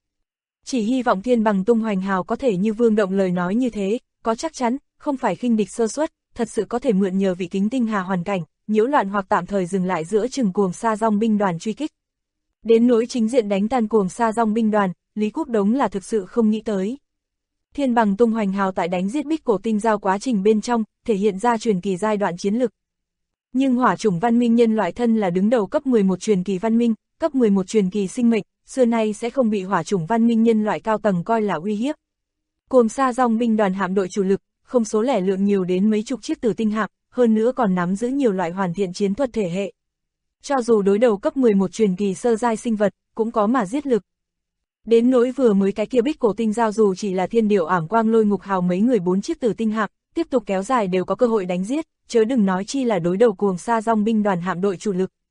Chỉ hy vọng Thiên Bằng Tung Hoành Hào có thể như Vương Động lời nói như thế, có chắc chắn, không phải khinh địch sơ suất, thật sự có thể mượn nhờ vị Kính Tinh Hà hoàn cảnh, nhiễu loạn hoặc tạm thời dừng lại giữa chừng Cuồng Sa Dong binh đoàn truy kích. Đến nỗi chính diện đánh tan Cuồng Sa Dong binh đoàn, Lý Quốc Đống là thực sự không nghĩ tới. Thiên Bằng Tung Hoành Hào tại đánh giết bích cổ tinh giao quá trình bên trong, thể hiện ra truyền kỳ giai đoạn chiến lực. Nhưng hỏa chủng văn minh nhân loại thân là đứng đầu cấp 11 truyền kỳ văn minh, cấp 11 truyền kỳ sinh mệnh, xưa nay sẽ không bị hỏa chủng văn minh nhân loại cao tầng coi là uy hiếp. Cuồng Sa Dong binh đoàn hạm đội chủ lực, không số lẻ lượng nhiều đến mấy chục chiếc tử tinh hạm, hơn nữa còn nắm giữ nhiều loại hoàn thiện chiến thuật thể hệ. Cho dù đối đầu cấp 11 truyền kỳ sơ giai sinh vật, cũng có mà giết lực. Đến nỗi vừa mới cái kia bích cổ tinh giao dù chỉ là Thiên Điểu Ảm Quang Lôi Ngục Hào mấy người 4 chiếc tử tinh hạm, tiếp tục kéo dài đều có cơ hội đánh giết, chớ đừng nói chi là đối đầu Cuồng Sa Dong binh đoàn hạm đội chủ lực.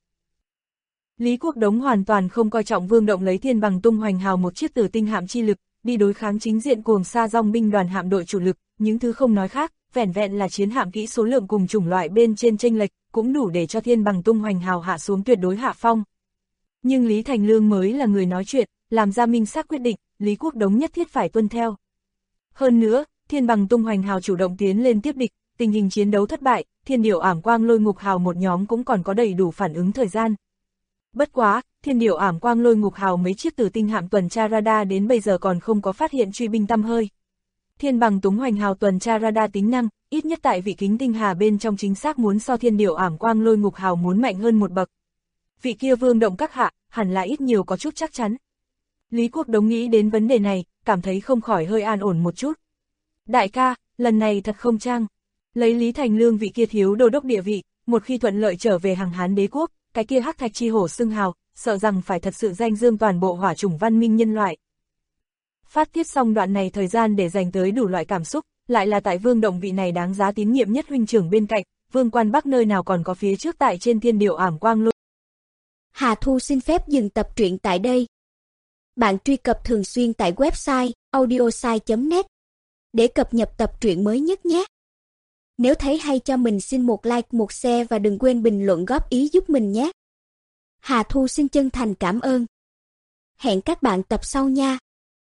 Lý Quốc Đống hoàn toàn không coi trọng Vương Động lấy Thiên Bằng Tung Hoành Hào một chiếc tử tinh hạm chi lực, đi đối kháng chính diện Cuồng Sa Dong binh đoàn hạm đội chủ lực, những thứ không nói khác, vẻn vẹn là chiến hạm kỹ số lượng cùng chủng loại bên trên chênh lệch, cũng đủ để cho Thiên Bằng Tung Hoành Hào hạ xuống tuyệt đối hạ phong. Nhưng Lý Thành Lương mới là người nói chuyện, làm ra minh xác quyết định, Lý Quốc Đống nhất thiết phải tuân theo. Hơn nữa, Thiên Bằng Tung Hoành Hào chủ động tiến lên tiếp địch, tình hình chiến đấu thất bại, Thiên Điểu Ảm Quang Lôi Ngục Hào một nhóm cũng còn có đầy đủ phản ứng thời gian. Bất quá, Thiên Điểu Ảm Quang Lôi Ngục Hào mấy chiếc tử tinh hạm tuần tra radar đến bây giờ còn không có phát hiện truy binh tăm hơi. Thiên Bằng Tung Hoành Hào tuần tra radar tính năng, ít nhất tại vị Kính Tinh Hà bên trong chính xác muốn so Thiên Điểu Ảm Quang Lôi Ngục Hào muốn mạnh hơn một bậc. Vị kia Vương Động các hạ, hẳn là ít nhiều có chút chắc chắn. Lý Quốc Đống nghĩ đến vấn đề này, cảm thấy không khỏi hơi an ổn một chút. Đại ca, lần này thật không trang. Lấy Lý Thành Lương vị kia thiếu đô đốc địa vị, một khi thuận lợi trở về hàng Hán đế quốc, cái kia hắc thạch chi hổ xưng hào, sợ rằng phải thật sự danh dương toàn bộ hỏa chủng văn minh nhân loại. Phát tiết xong đoạn này thời gian để dành tới đủ loại cảm xúc, lại là tại Vương Động vị này đáng giá tín nhiệm nhất huynh trưởng bên cạnh, Vương Quan Bắc nơi nào còn có phía trước tại trên Thiên Điểu Ảm Quang Lôi. Hà Thu xin phép dừng tập truyện tại đây. Bạn truy cập thường xuyên tại website audiosai.net để cập nhật tập truyện mới nhất nhé. Nếu thấy hay cho mình xin một like, một share và đừng quên bình luận góp ý giúp mình nhé. Hà Thu xin chân thành cảm ơn. Hẹn các bạn tập sau nha.